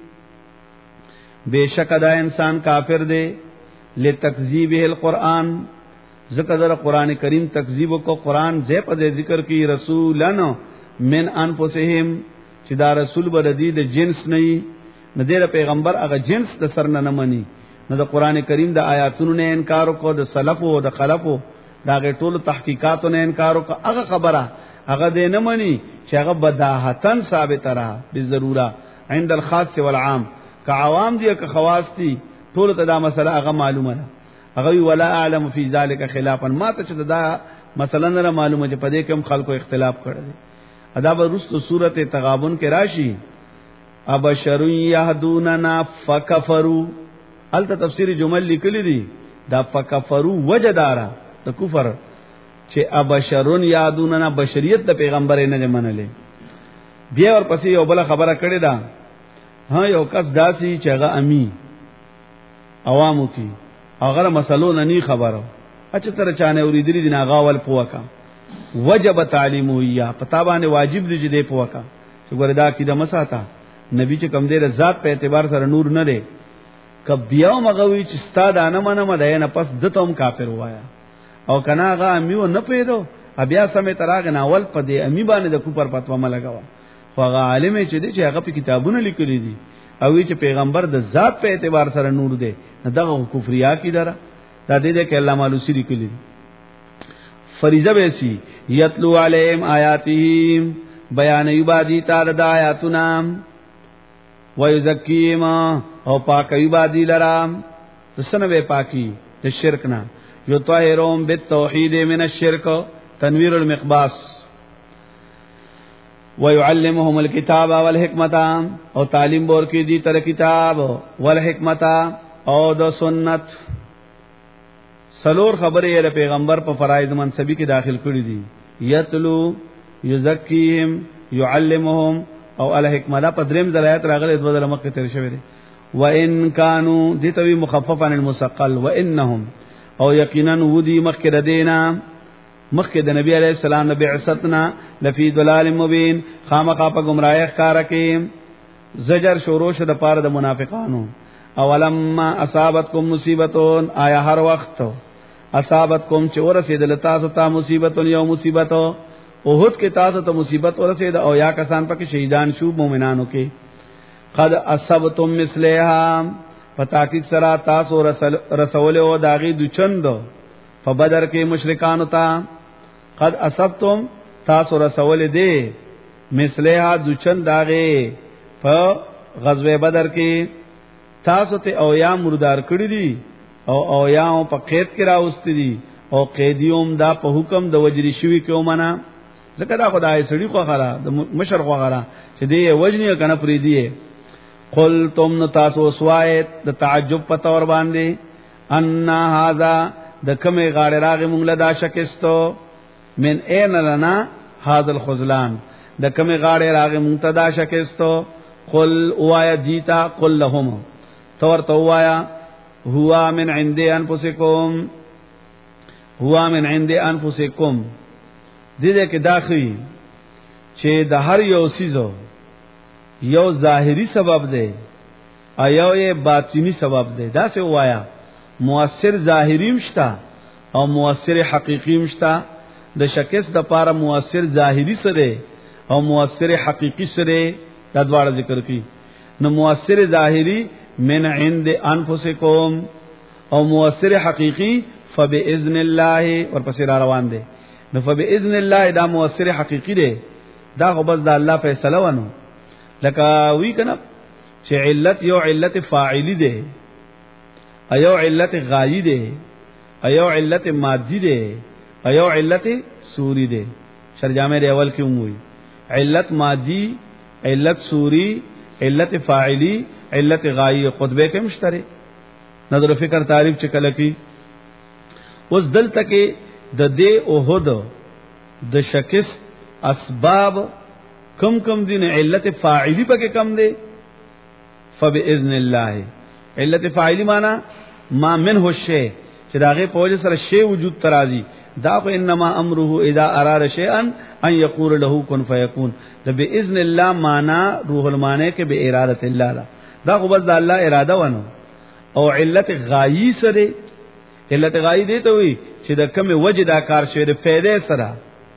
بیشک دا انسان کافر دے لتکذیبه القرآن ذکر قرآن کریم تکذیب کو قرآن زیب دے ذکر کی رسولن من انفسهم چې دا رسول بردی د جنس نه نه د پیغمبر هغه جنس د سر نه مني نو د قرآن کریم د آیاتونو نه انکار کو د سلف او د خلف دا ټول تحقیقاتو نه انکار کو هغه خبره هغه دې نه مني چې هغه بداهتن ثابت را به ضروره عند الخاص والعام که عوام دي که خواص دي ټول ته دا مسله هغه معلومه ده هغه ولا اعلم فی ذلک خلافا ما ته چې دا مثلا نه معلومه چې په دې کې هم خلکو اختلاف کړی ادا به رسو سورته تغابن کې راشي ابشر یهدوننا فکفروا الته تفسیر جمل لیکلی دي دا فکفروا وجدارا د کفر چې ابشرون یادوننا بشریت د پیغمبر نه منلې بیا ورپسې یو بل خبره کړې ده ها یو کس داسي چې هغه امی عوامو کې هغه مسلو نه ني خبرو اچھا تر چانه اوریدلی دي ناغه ول پوکا وجب تعلیم ویا پتا باندې واجب دي چې دې پوکا چې ګوردا کې د مساتا نبی چې کم دې ذات په اعتبار سره نور نه لري کبیا مغوي چې ستاد نه منه مده نه پس دتهم کافر وایا او کنا هغه امیو نه پیدو بیا سمې تراغ ناول په دې امی باندې د کوپر فتوا ملګوا خو هغه عالم چې دې چې هغه په کتابونه لیکلي دي او چې پیغمبر د ذات په اعتبار سره نور دی دغه کفریا کی دره دا دې کې الله مالوسی لیکلي فریضه بیسی یتلو علیهم آیاتهم بیان یبادی تعالی د آیاتنا ویزکیم او پاک یبادی لرام تسنوی پاکی د شرک نه یطهرهم بالتوحید من الشرک تنویر المقباس ويعلمهم الكتاب والحکمت او تعلیم بور کی دی تر کتاب والحکمت او د سنت سلور خبرې له پیغمبر په فرایض منصبی کې داخل کړی دي یتلو یزکیهم يعلمهم او الحکمه دا پدریم ذلایت راغله د بدل مکه تر شوی دي وان كانوا دتوی مخفف عن المثقل وانهم او یقینا ودی مخکې دینا مخکې د نبی علیہ السلام نبی عصتنا لفی ضلال مبین خامخا په گمراهی ښکارا کې زجر شروع شد پاره د منافقانو اولما اصابتکم مصیبتون آیا هر وخت اصابتکم چې ورسېدل تاسو ته مصیبتون یو مصیبت اوحد کې تاسو ته مصیبت ورسېد او یا کسان پکې شهیدان شو مؤمنانو کې قد اصبتم مثلها فتاکید سرا تاسو رسول او داغي دچند په بدر کې مشرکان ته قد اصبتم تاسو رسول دي مثلها دچند داغي په غزوه بدر کې تاسو ته او یا مردار کړی دي او یا په قید کې راوستي دي او قیدیوم دا په حکم د وجری شوی کې ومنه ځکه دا خدای سړي خو غره د مشر خو غره چې دی وجنی کنه پری دی قل تم تاسو سوایت د تعجب په تور باندې ان هاذا د کومه غاړه راغی مونږ له دا شکستو من اين لنا هاذا الخذلان د کومه غاړه راغی مونږ ته دا شکستو قل وایا جیتا قل لهم تور تو وایا هوا من عند انفسکم هوا من عند انفسکم دې کې داخلي چې د هر یو سيزو یو ظاهری سبب دی ایو یې باطینی سبب دی دا څه وایا مؤثر ظاهری مشتا او مؤثر حقیقی مشتا د شکست د پاره مؤثر ظاهری سره او مؤثر حقیقی سره دا دواړه ذکر کی نو مؤثر ظاهری من عند انفسکم او مؤثر حقیقی فباذن الله ورپسې را روان دي نو فباذن الله دا مؤثر حقیقی دی دا خو بس د الله فیصله ونه لکه وی کنه چې علت یو علت فاعلی دی ایو علت غایی دی ایو علت مادی دی ایو علت سوری دی شرجامه دی اول کې وموي علت مادی علت سوری علت فاعلی علت غایی خطبه کې مشترک نظر فکر تعریف چې کله کی اوس دلته کې د دې اوهد د شکست اسباب کم دین علت فاعلی پکې کم دی فباذن الله علت فاعلی معنا ما منه الشی چې داغه په وجه سره شی وجود ترازی دا خو انما امره اذا اراد شيئا ان يقول له كن فيكون د باذن الله معنا روح المانه کې به اراده الله دا خو بس د الله اراده ونه او علت غایی سره علت غایی دی ته وی چې د کوم وجه دا کار شوی د فائدې سره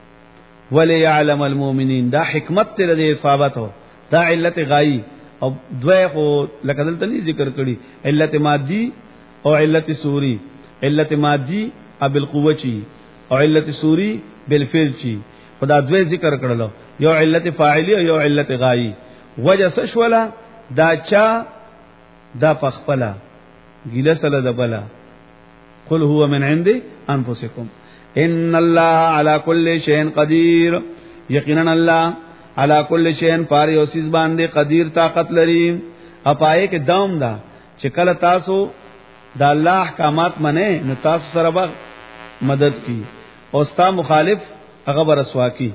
وليعلم المؤمنين دا حکمت تر دې اصابته دا علت غایی او دوی خو لکه دلته نه ذکر کړي علت مادی او علت سوری علت مادی ابل قوه چی او علت سوری بالفعل چی خدا دوی ذکر کړلو یو علت فاعلی او یو علت غایی وجه سشولا دا چا دا پخپلا ګیله سره دبلا قل هو من عند انفسکم ان الله على كل شيء قدير یقینا الله على كل شيء پار یو سیز باندې قدیر طاقت لري اپای کې دوم دا چې کله تاسو د الله احکامات منه نو تاسو سره به مدد کی او ستا مخالف هغه برسوا کی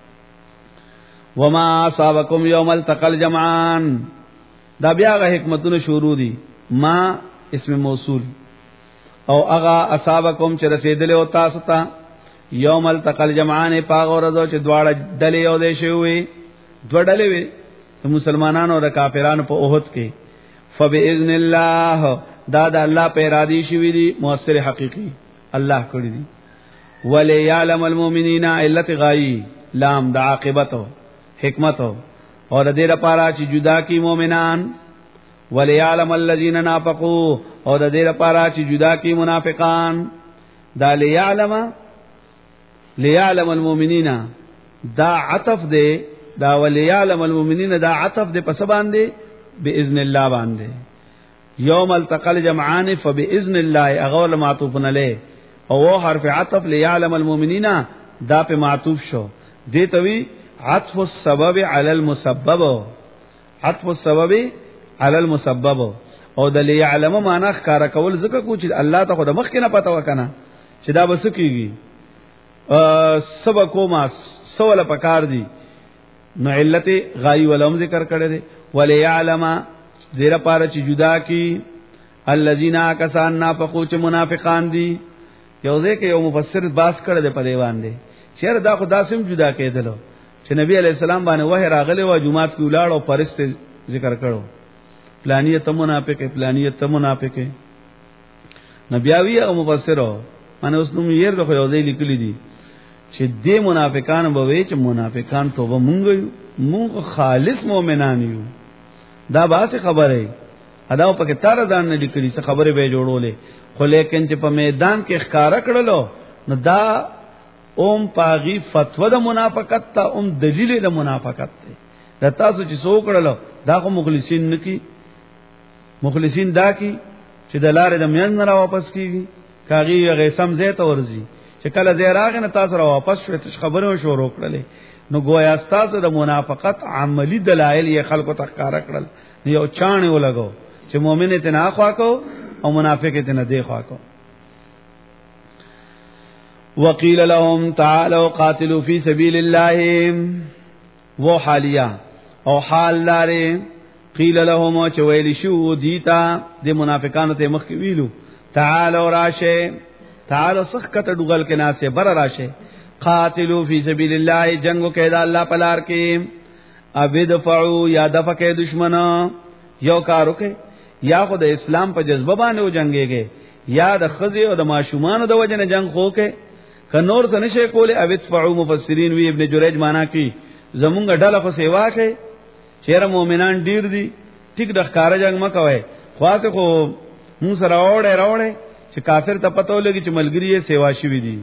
وما اصابکم یوم التقى الجمعان دا بیا غ حکمتونه شروع دي ما اسم موصول او اغا اصحابکم چې رسیدل او تاسو ته یوم التقى الجمعان پاغ ورځو چې دواړه ډلې او دې شوي دوه ډلې وي مسلمانانو او کافرانو په اوحد کې فباذن الله دا د الله په ارادي شوی دي مؤثر حقيقي الله کړی دي وليعلم المؤمنين علت غایی لام د عاقبته حکمت او د دې لپاره چې جدا کی مؤمنان وليعلم الذين نافقوا او د دې لپاره چې جدا کی منافقان دا ليعلم المؤمنين دا عطف دی دا وليعلم المؤمنين دا عطف دی پس باندې باذن الله باندې یوم التقى الجمعان فباذن الله اغول معطوف علیه او حرف عطف ليعلم المؤمنين دا په معطوف شو دي توی عطف السبب على المسبب عطف السبب على المسبب او د ليعلم معنا ښکارا کول ځکه کو چې الله ته خود مخ کې نه پتا وکنه چې دا بس کیږي سبا کوما سوال پکار دي نو علت غای ولهم ذکر کړی دی وليعلم دیر پاره چې جدا کی الذين کسان نافقو چې منافقان دي یو ځکه یو مفسر باس کړی دی په دی باندې چیرې دا خدا سم جدا کېدلو چې نبی علی السلام باندې وحی راغلی و جمعات کې ولاړ او پرست ذکر کړو پلانیه ته منافق پلانیه ته منافق نبیاوی او مفسرو باندې اوس نو یې د یو ځای لیکلی دي چې دې منافقان به وي چې منافقان توبه مونږ خالص مؤمنان یو دا باسه خبره ادا په کې تار دان نه لیکلي څه خبره به جوړولې خو لیکن چې په میدان کې ښکارا کړلو نو دا اوم پاغي فتوا د منافقت ته اوم دلیل د منافقت ته دا تاسو چې سو کړلو دا خو مخلصین نکی مخلصین دا کی چې د لارې د میان نه را واپس کیږي کاغي هغه سم زه ته ورزي چې کله زه راغی نه تاسو را واپس شوي ته خبره شروع کړلې نو گویا تاسو د منافقت عملی دلایل یې خلکو ته ښکارا کړل یو چانه ولګو چې مؤمن ته نه خوا کو او منافق ته نه دی خوا کو وقيل لهم تعالوا قاتلوا في سبيل الله وہ حالیہ او حال لاره قیل لهم چې ویل شو دیتا د منافقانو ته مخ ویلو تعالوا راشه تعالوا سخت ډوغل کې ناسه بر راشه قاتلوا فی سبیل الله جنگو کې دا الله پلار کې ابدفعوا یا دفع کې دشمنا یو کارو کې یا خو د اسلام په جذبه باندې و جنگيږي یا د خزي او د ماشومان د وجنه جنگ خو کې کنور ته نشه کوله ابدفعوا مفسرین وی ابن جریج معنا کې زمونږ ډله خو سیوا کې چیرې مؤمنان ډیر دي ټیک د ښکارا جنگ مکوي خاصه خو مون سره راوړې چې کافر ته پته ولګي چې ملګری یې سیوا شوی دي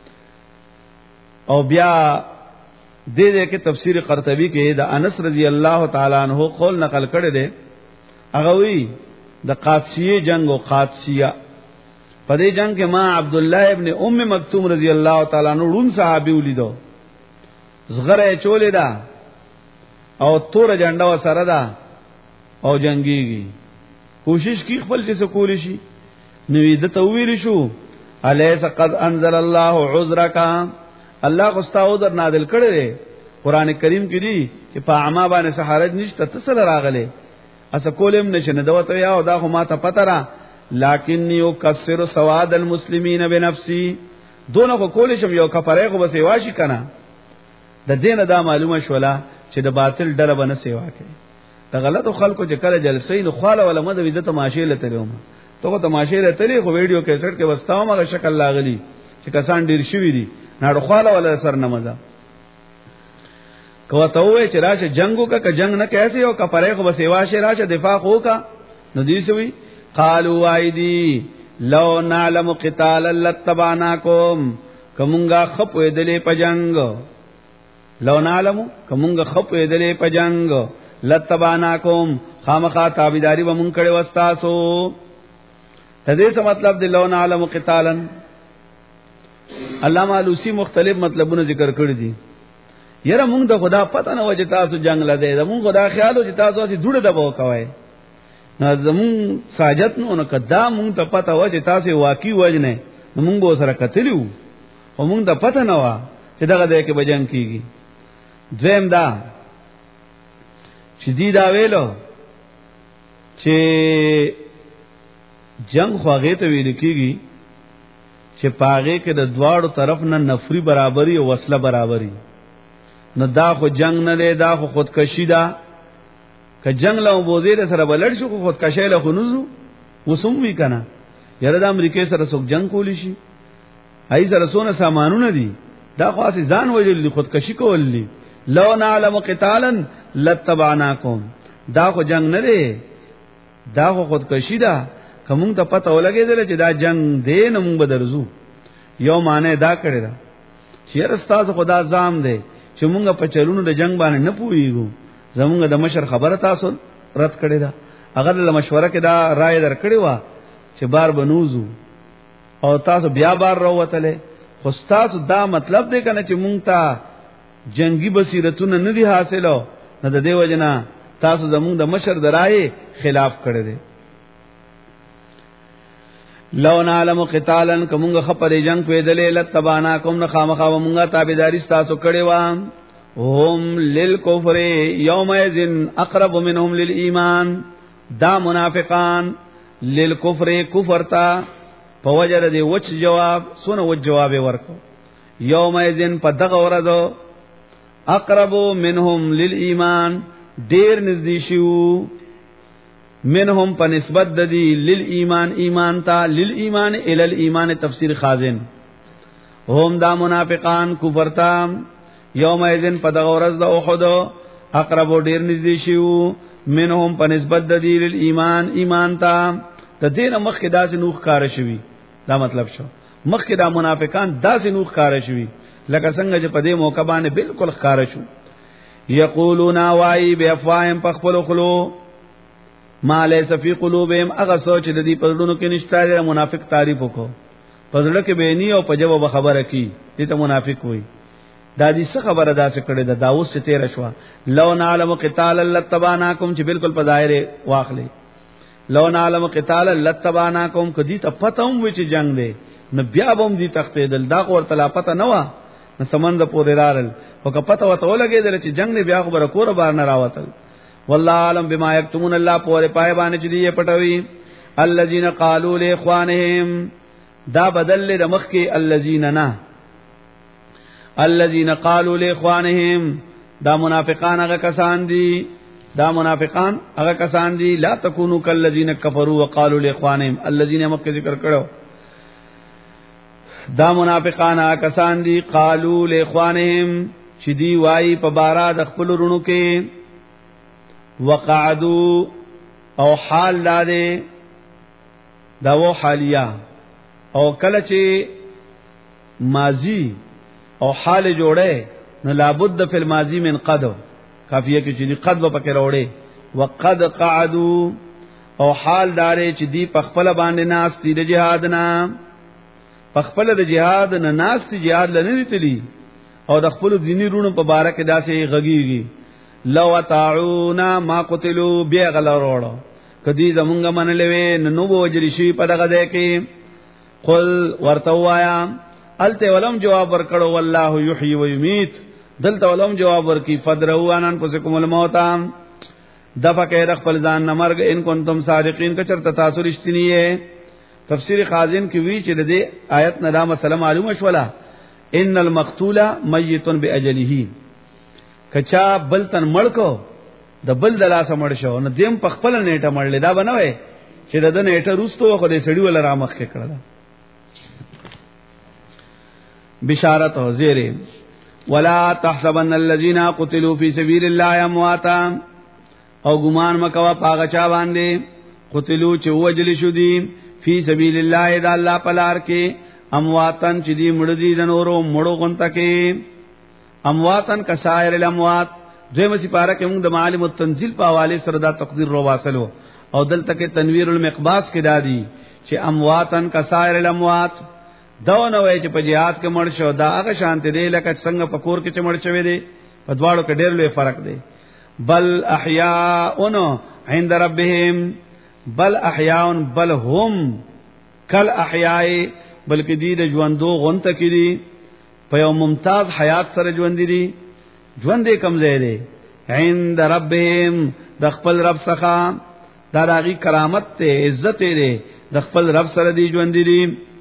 او بیا دې کې تفسیر قرطبی کې د انس رضی الله تعالی عنہ قول نقل کړی دی هغه وی د قادسیه جنگ او قادسیه په دې جنگ کې ما عبد الله ابن ام مکتوم رضی الله تعالی عنہ رون صحابي ولیدو زغره چولې دا او تور جنډا سره دا او جنگيږي کوشش کی خپل چې سکول شي نو دې تویل شو الیس قد انزل الله عذرک الله غستاو در نازل کړي دی قران کریم کې دی چې په اعما باندې سحارج نشته تسل راغله اس کولم نشنه دوته یا او دا خو ما ته پته را لکن یو کسر سواد المسلمین بنفسی دونه کو کول شم یو کفاره خو بس واشي کنه د دین دا معلومه شولا چې د باطل ډله بنه سیوا کوي د غلطو خلکو چې کله جلسې نو خاله ولا مده ویده تماشې لته لوم ته تماشې لته لې خو ویډیو کیسټ کې وستاو مغه شکل لاغلی چې کسان ډیر شوی دي ناړو خاله ولا سر نه مزه کو ته وې چې راشه جنگو کا جنگ نه کیسه او کفاره خو بس واشه راشه دفاع خو کا نو دې سوي قالوا ايدي لو نعلم قتال لتبعناكم کومنګه خپ وېدلې په جنگ لو نعلم کومنګه خپ وېدلې په جنگ لتبعناكم خامخا تابعداري به مونږ کړي وستاسو دې څه مطلب دی لو نعلم قتالا علامه علوسی مختلف مطلبونه ذکر کړی دي یره مونږ د خدا پته نه وجه تاسو جنگ لده مونږ خدا خیال او تاسو چې ډوړه دبو کوي زمون ساجت نو کدا مونږ ته پته و چې تاسو واقعي وجنه مونږ سره کتلیو او مونږ ته پته نه و چې دغه د کې بجنګ کیږي دویم دا چې دی دا ویلو چې جنگ خواږه ته ویل کیږي چې پاغه کې د دواړو طرف نه نفری برابرۍ او وصله برابرۍ نو دا خو جنگ نه دی دا خو خودکشي ده که جنگ له وزیر سره بلړ شو خودکشي له خنوزو وسوم وی کنه یره د امریکای سره څوک جنگ کولی شي هي سره سونه سامانونه دي دا خو اسی ځان ویل دي خودکشي کول دي لو نعلم قتالا لتبعناكم دا خو جنگ نه دی دا خو خودکشي ده کوم ته پته ولګیدل چې دا جنگ دی نو موږ بدرزو یو معنی دا کړی دا چې استاد خدا ځام دی چې موږ په چلونو د جنگ باندې نه پويګو زمونږ د مشر خبره تاسو رد کړی دا اگر له مشوره کې دا رائے در کړی و چې بار بنوزو او تاسو بیا بار راوتله خو تاسو دا مطلب دی کنه چې مونږ ته جنگي بصیرتونه نه دي حاصلو نه د دیو جنا تاسو زمونږ د مشر د رائے خلاف کړی دی لو نعلم قتالا کومه خبره جنگ په دلیل تبانا کوم نه خامخا مونږه تابعداري تاسو کړی و هم للکفر یومئذ اقرب منهم للایمان دا منافقان للکفر کفر تا پوجر دی وچ جواب سونه وچ جواب ورکو یومئذ په دغه ورځ اقرب منهم للایمان ډیر نږدې شو منهم په نسبت د دی للایمان ایمان تا للایمان الی الایمان تفسیر خازن هم دا منافقان کفر تا یومئذ په دغه ورځ د احد اقرب ډیر نږدې شو منهم په نسبت د دی للایمان ایمان تا د دین مخکې داسې نوخ کار شوی دا مطلب شو مخکې دا منافقان داسې نوخ کار شوی لکه څنګه چې په دې موقع باندې بالکل ښکار شو یقولون وای بافواهم پخپل خلو ما لیس فی قلوبهم هغه سوچ د دې پرونو کې نشته د منافق تعریف وکړو پزړه کې بینی او په جواب خبره کی دې ته منافق وای دا دې څه خبره داسې کړي دا داوس چې تیر شو لو نعلم قتال لتباناکم چې بالکل په ظاهر واخلې لو نعلم قتال لتباناکم کدی ته پته هم وي چې جنگ دی نو بیا بم دي تختې دل دا ور تلا پته نه و نو سمند پورې رارل او که پته وته ولګېدل چې جنگ دی بیا خبره کور بار نه راوتل والله علم بما یکتمون الله پورې پای باندې چې دی پټوي الذين قالوا لاخوانهم دا بدل د مخ کې الذين نه الذين قالوا لاخوانهم دا منافقان هغه کسان دي دا منافقان هغه کسان دي لا تکونو کالذین کفروا وقالوا لاخوانهم الذين مکه ذکر کړو دا منافقان هغه کسان دي قالوا لاخوانهم چې دی وای په بارا د خپل رونو کې وقعدوا او حال لاده دا و حالیه او کله چې ماضی او حال جوړه نو لابد فی الماضی من قد کافیه کې چې دی قد په کې راوړې وقد قعدوا او حال دارې چې دی په خپل باندې ناس دي د جهاد نه په خپل د جهاد نه ناس دي جهاد لنه دي او د خپل دینی رونو په باره کې داسې غږیږي لو تعونا ما قتلوا بیا غلروړو کدی زمونږ منلې نو وجری شي په دغه ده کې قل ورتوایا الته ولم جواب ورکړو والله یحیی و یمیت دلته ولم جواب ورکی فدروا انن پسکم الموت دفقه رخل ځان نمرګ ان کنتم صادقین که چرته تاسو رښتینی یې تفسیر خازن کې وی چې د دې آیت نه دا مسله معلومه شولا ان المقتول میت باجله کچا بلتن مړکو د بل د لاس مړ شو نو دیم په خپل نیټه مړل دا بنوي چې د نیټه روستو خو دې سړی ول را مخ کې کړل بشارت او زیره ولا تحسبن الذين قتلوا في سبيل الله امواتا او ګمان مکوا پاغه چا باندې قتلوا چې وجل شو دي فی سبیل الله د الله پلار کې امواتن چې دي مړ دي د نورو مړو غونته کې امواتن کسائر الاموات دویمه سپاره کې موږ د معالم التنزیل په حواله سره دا تقدیر رو واسلو او دلته کې تنویر المقباس کې دادی چې امواتن کسائر الاموات دا نه وای چې په jihad کې مړ شو دا هغه شانته دی لکه څنګه په کور کې چې مړ شوی دی په دواړو کې ډېر لوی فرق دی بل احیاء عند ربهم بل احیاء بل هم کل احیاء بلکې دی د ژوندو غونته کې دي په یو ممتاز حیات سره ژوند دي ژوندې کم ځای دی عند ربهم د خپل رب څخه دا دغه کرامت ته عزت دی د خپل رب سره دی ژوند دي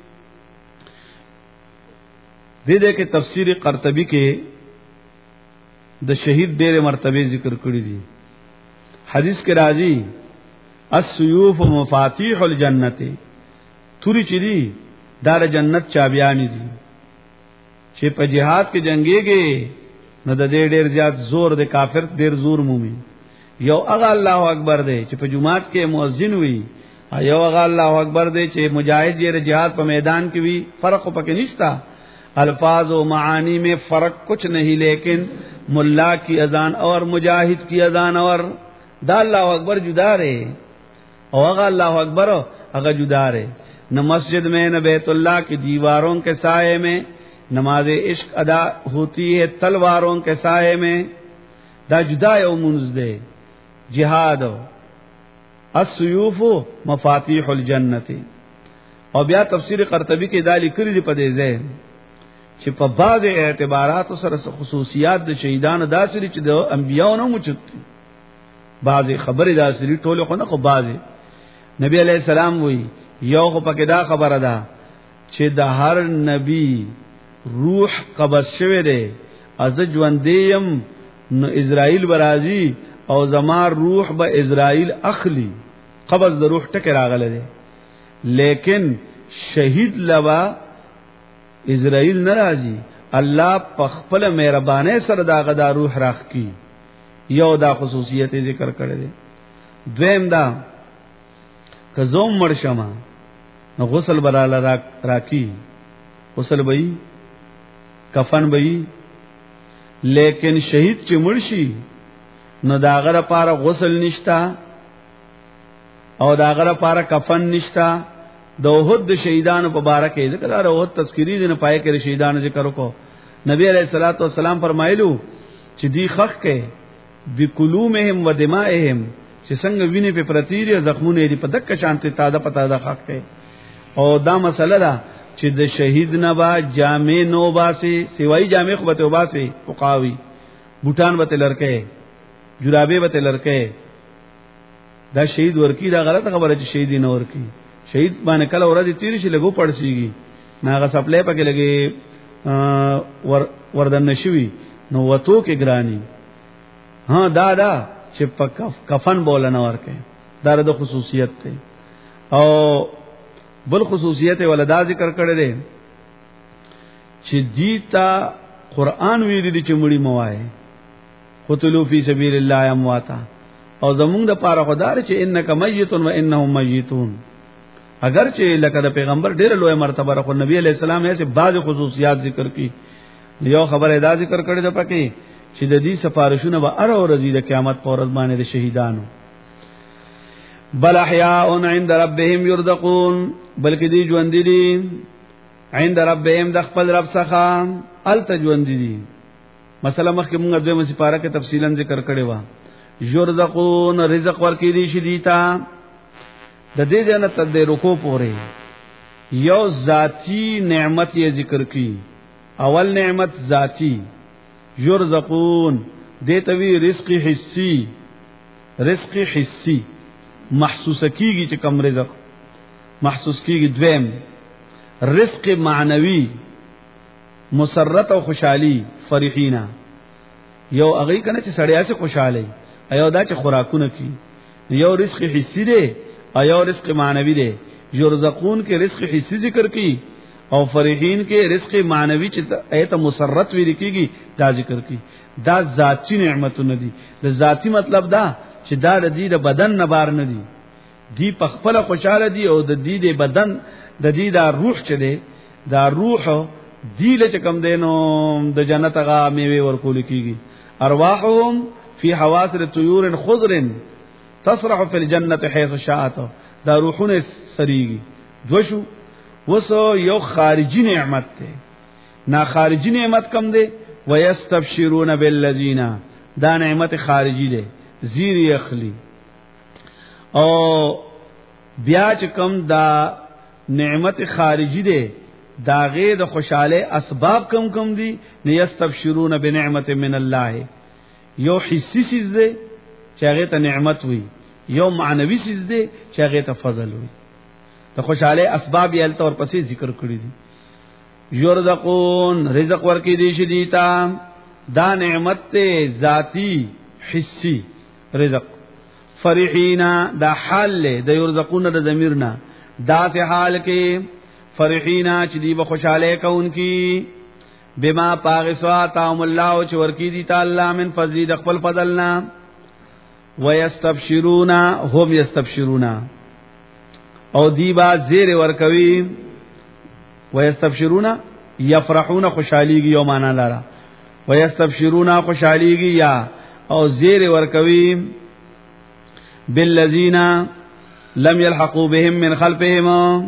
دې کې تفسیر قرطبی کې د شهید ډېر مرتبه ذکر کړی دي حدیث کې راځي السيوف مفاتيح الجنه توري چې دي دا د جنت چابیان دي چې په جهاد کې جنگيږي نو د دې ډېر زیات زور د کافر ډېر زور مومي یو هغه الله اکبر دی چې په جمعات کې مؤذن وي یو هغه الله اکبر دی چې مجاهد یې جهاد په میدان کې وي فرق پکې نشتا الفاظ و معانی میں فرق کچھ نہیں لیکن ملا کی اذان اور مجاہد کی اذان اور دا اللہ اکبر جدا رہے اور اگر اللہ اکبر اگر جدا رہے نہ مسجد میں نہ بیت اللہ کی دیواروں کے سائے میں نماز عشق ادا ہوتی ہے تلواروں کے سائے میں دا جدا او منز دے جہاد السیوف مفاتیح الجنت اور بیا تفسیر قرطبی کے دا لیکلی دی پدې ځای چې په بعض اعتبارات سره خصوصیات د شهیدانو داسري چې د انبیانو نه موجود بعض خبره داسري ټول خو نه خو بعض نبی علیہ السلام وی یو خو پکې دا خبره ده چې د هر نبی روح قبض شوه دی از ژوندیم نو اسرائیل برازي او زمار روح به اسرائیل اخلي قبض د روح ټکر راغله دی لیکن شهید لبا اسرائیل ناراضي الله په خپل مهربانه سره دا غدا روح راخ کی یو دا خصوصیت ذکر کړی دی دویم دا که زوم مرشما نو غسل براله راکی غسل بئی کفن بئی لیکن شهید چې مرشي نو داغه لپاره غسل نشتا او داغه لپاره کفن نشتا د احد شهیدانو په باره کې ذکر را او تذکری دي نه پای کې شهیدانو ذکر وکړو نبی علیہ الصلوۃ والسلام فرمایلو چې دی خخ کې بکلومهم و دمائهم چې څنګه ویني په پرتیری زخمونه دي په دک شانته تازه پتا ده خخ کې او دا مسله ده چې د شهید نه با جامع نو باسي سیوای جامع خو به وباسي فقاوي بوتان به لړکه جرابه به لړکه دا شهید ورکی دا غلط خبره چې شهید نه ورکی شهید باندې کله ورځ تیر شي لګو پړسیږي ناغه سپلې پکې لګي وردن نشوي نو وتو کې ګرانی ها دا چې کفن بوله نه ورکه دا د خصوصیت ته او بل خصوصیت ولدا ذکر کړی دی چې دیتا قران ویری دي چې مړی موای قتلوا فی سبیل الله امواتا او زمونږ د پاره خدای چې انک میت و انهم میتون اگر چې لکه د پیغمبر ډېر لوی مرتبه راخو نبی علیہ السلام یې بعض خصوصیات ذکر کی یو خبره ادا ذکر کړی د پکې چې د دې سفارشونه به ار او رضی د قیامت پر ورځ باندې د شهیدانو بل احیاء عند ربهم يرزقون بلکې دی ژوند دي عند ربهم د خپل رب څخه ال تجوند دي مثلا مخکې موږ د دې سپاره کې تفصیلا ذکر کړی و يرزقون رزق ورکې دي شديتا د دې جنت د رکو پورې یو ذاتی نعمت یې ذکر کی اول نعمت ذاتی يرزقون دیتوی رزق حسی محسوس کیږي چې کم رزق محسوس کیږي دویم رزق معنوي مسرت او خوشحالي فرحینا یو هغه کنه چې سړیا سے خوشاله ایو دا چې خوراکونه کی یو رزق حسی دی او یو رزق معنوي دی يرزقون کې رزق حسی ذکر کی او فرحین کې رزق معنوي چې ایت مسرت وی لیکيږي دا ذکر کی دا ذاتی نعمتونه دي د ذاتی مطلب دا چې دا د دې د بدن نه بار نه دي دی په خپل خوشاله دي او د دې د بدن د دې د روح چې دی دا روح دی له کم دینو د جنت غا میوه ورکول کیږي ارواحهم فی حواسر طیور خضر تصرح فی الجنه حيث شاءت دا روحونه سریږي دوشو وسو یو خارجی نعمت ته نا خارجی نعمت کم دی ويستبشرون بالذین دا نعمت خارجی دی زیر اخلی او بیا چې کم دا نعمت خارجی دی دا غیر د خوشاله اسباب کم دي یستبشرون بنعمت من الله یو حسی چیز دی چې هغه ته نعمت وي یو معنوي چیز دی چې هغه ته فضل وي ته خوشاله اسباب یې تل پسې ذکر کړی دي یرزقون رزق ورکی دي شدیتا دا نعمت ته ذاتی حسی رزق فرحینا دا حال له د یرزقون د ضمیرنا دا سه حال کې فرحینا چې دی به خوشاله کونکي بما پاغسوا تام الله او چې ورکی دي تعالی من فضل د خپل فضلنا ويستبشرون هم يستبشرون او دی با زیر ورکوي ويستبشرون يفرحون خوشاليږي یو معنا لاره ويستبشرون خوشاليږي یا او زیر ورکوي بالذین لم يلحقوا بهم من خلفهم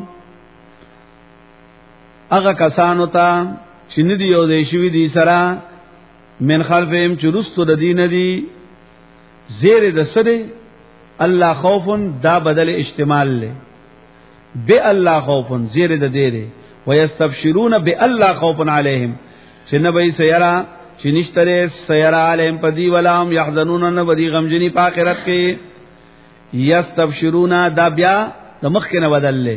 اغه کسانو ته چې ندی یو دی شوی دی سره من خلفهم چې رستو د دین دی زیر د سره الله خوف دا بدل اجتمال له به الله خوف زیر د دیره ويستبشرون بالله خوف عليهم چې نبی سیرا چې نشتره سیرا علیهم پدی ولا هم يحزنون ان بدی غمجنی په آخرت کې یستبشرون دا بیا د مخ کې نه بدللې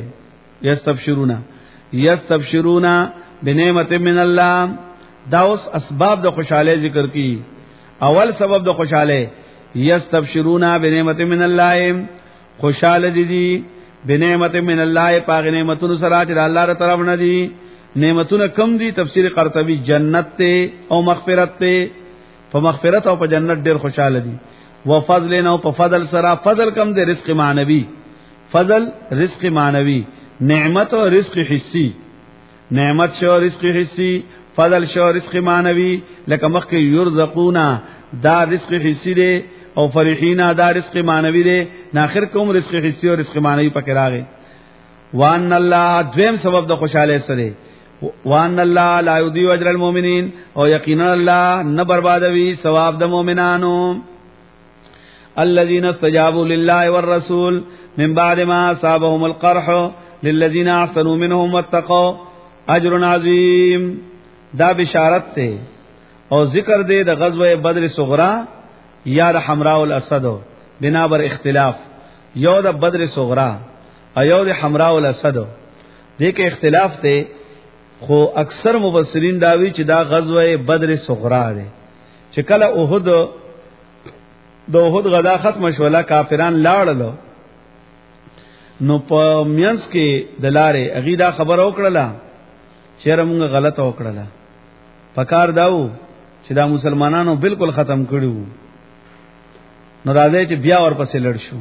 یستبشرون بنعمت من الله دا اوس اسباب د خوشاله ذکر کی اول سبب د خوشاله یستبشرون بنعمت من الله خوشاله دي بنعمت من الله پاک نعمتونو سره چې الله تعالی طرف نه دي نعمتونه کم دي تفسیر قرطبی جنت ته او مغفرت ته په مغفرت او په جنت ډیر خوشاله دي وفضل او په فضل سره فضل کم دي رزق معنوي فضل رزق معنوي نعمت او رزق حسی نعمت شو رزق حسی فضل شو رزق معنوي لکه مخکې یرزقونا دا رزق حسی دی او فرحینا دا رزق معنوي دی ناخر کوم رزق حسی او رزق معنوي پکې راغی وان الله دویم سبب د خوشاله سره وان الله لا یضيع اجر المؤمنین او یقینا الله نه بربادوي ثواب د مؤمنانو الذين استجابوا لله والرسول من بعد ما اصابهم القرح للذين احسنوا منهم واتقوا اجر عظیم دا بشارت ته او ذکر دے د غزوه بدر صغرا یا د حمراء الاسد بنا بر اختلاف یو د بدر صغرا ایو د حمراء الاسد دې کې اختلاف ته خو اکثر مفسرین داوی چې دا غزوه بدر صغرا ده چې کله د احد غدا ختم شولا کافران لاړل نو په مینس کې دلاره اغیدا خبر وکړه چیرې موږ غلط وکړه پکار داو چې دا مسلمانانو بالکل ختم کړو نو راځي چې بیا ورپسې لړ شو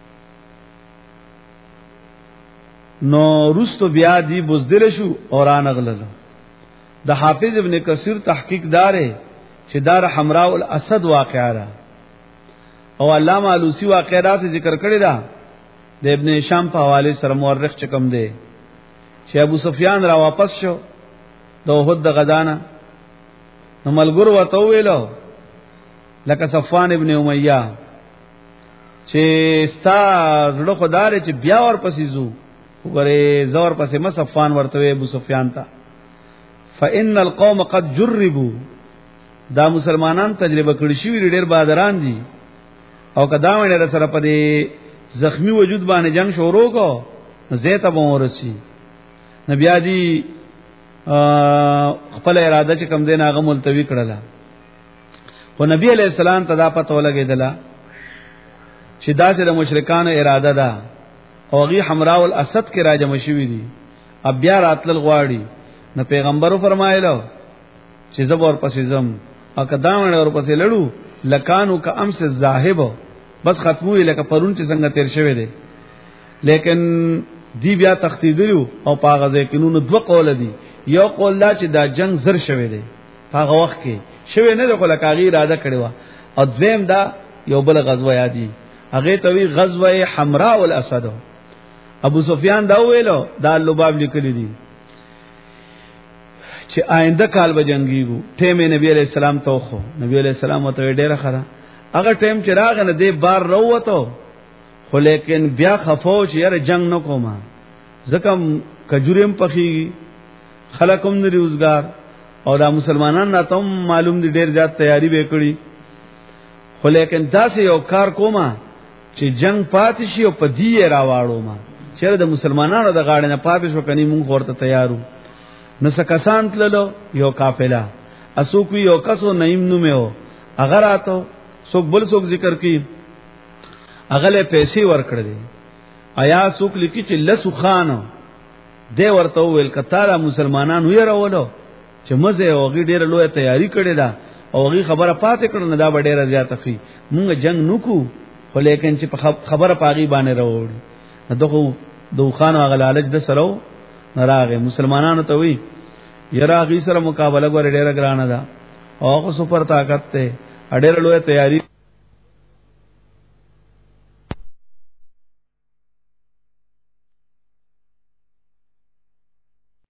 نو رستو بیا دی بوزدل شو اوران غلل د حافظ ابن کثیر تحقیق دار چې دار حمراء الاسد واقعا را او علامه علوسی واقعات ذکر کړی دا د ابن هشام په حواله سره مورخ چکم دی چې ابو سفیان را واپس شو د احد د غدانا نو ملګرو وته ویلو لکه صفوان ابن امیہ چې ستا زړه خدای چې بیا ور پسې زو وګوره زور پسې ما صفوان ورته ابو سفیان ته فإن القوم قد جربوا دا مسلمانان تجربه کړی شي ډېر بادران دي او کدا وړه سره په دې زخمی وجود باندې جنگ شروع کو زیته بورسي نبی ادي خپل اراده چې کم دین هغه ملتوی کړله خو نبی علیہ السلام تدا پته ولګیدله چې دا چې د مشرکانو اراده ده او غي حمراء الاسد کې راجم شوی دي اب بیا راتل غواړي نو پیغمبرو فرمایلو چې زبر پسې زم او کدا ور پسې لړو لکانو کا امس الذاهب بس ختموي لکه پرون چې څنګه تیر شوی دی لیکن دی بیا تختیدلو او پاغه قانون دو قول دي یو قول دا چې دا جنگ زر شوی دی هغه وخت کې شوی نه د کوله کاغی اراده کړی و او دویم دا یو بل غزوه یادی هغه توی غزوه حمراء الاسد ابو سفیان دا ویلو دا لباب لیکلی دي چې آینده کال به جنگیږو ټیم نبی علیہ السلام توخو نبی علیہ السلام ته ډیره خره هغه ټیم چې راغ نه دی بار وروته خو لیکن بیا خفو چې یاره جنگ نکوما زکم کجوریم پخی خلقم نه روزګار او دا مسلمانان نه ته معلوم دي ډیر زیات تیاری وکړي خو لیکن تاسو یو کار کوما چې جنگ پاتې شي او په دی راواړو ما چیرې د مسلمانانو د غاړې نه پاتې شو کني مونږ ورته تیارو نو سکسان تللو یو قافله اسوک یو کسو نیم نو میو اگر اتو څوک بل څوک ذکر کی اغله پیسې ورکړې آیا څوک لیکي چې لسو خانو دی ورته ویل کتاله مسلمانانو یې راولو چې مزه او غي ډېر لوی تیاری کړې ده او غي خبره پاتې کړو نه دا ډېر زیاته فی مونږ جنگ نکو خو لیکن چې خبره پاغي باندې راوړي دغه دوخانو غلالج د سره نراغه مسلمانانو ته وی یرا غي سره مقابله غوړ ډېر ګرانه ده او کو سپر طاقت ته ډېر لوی تیاری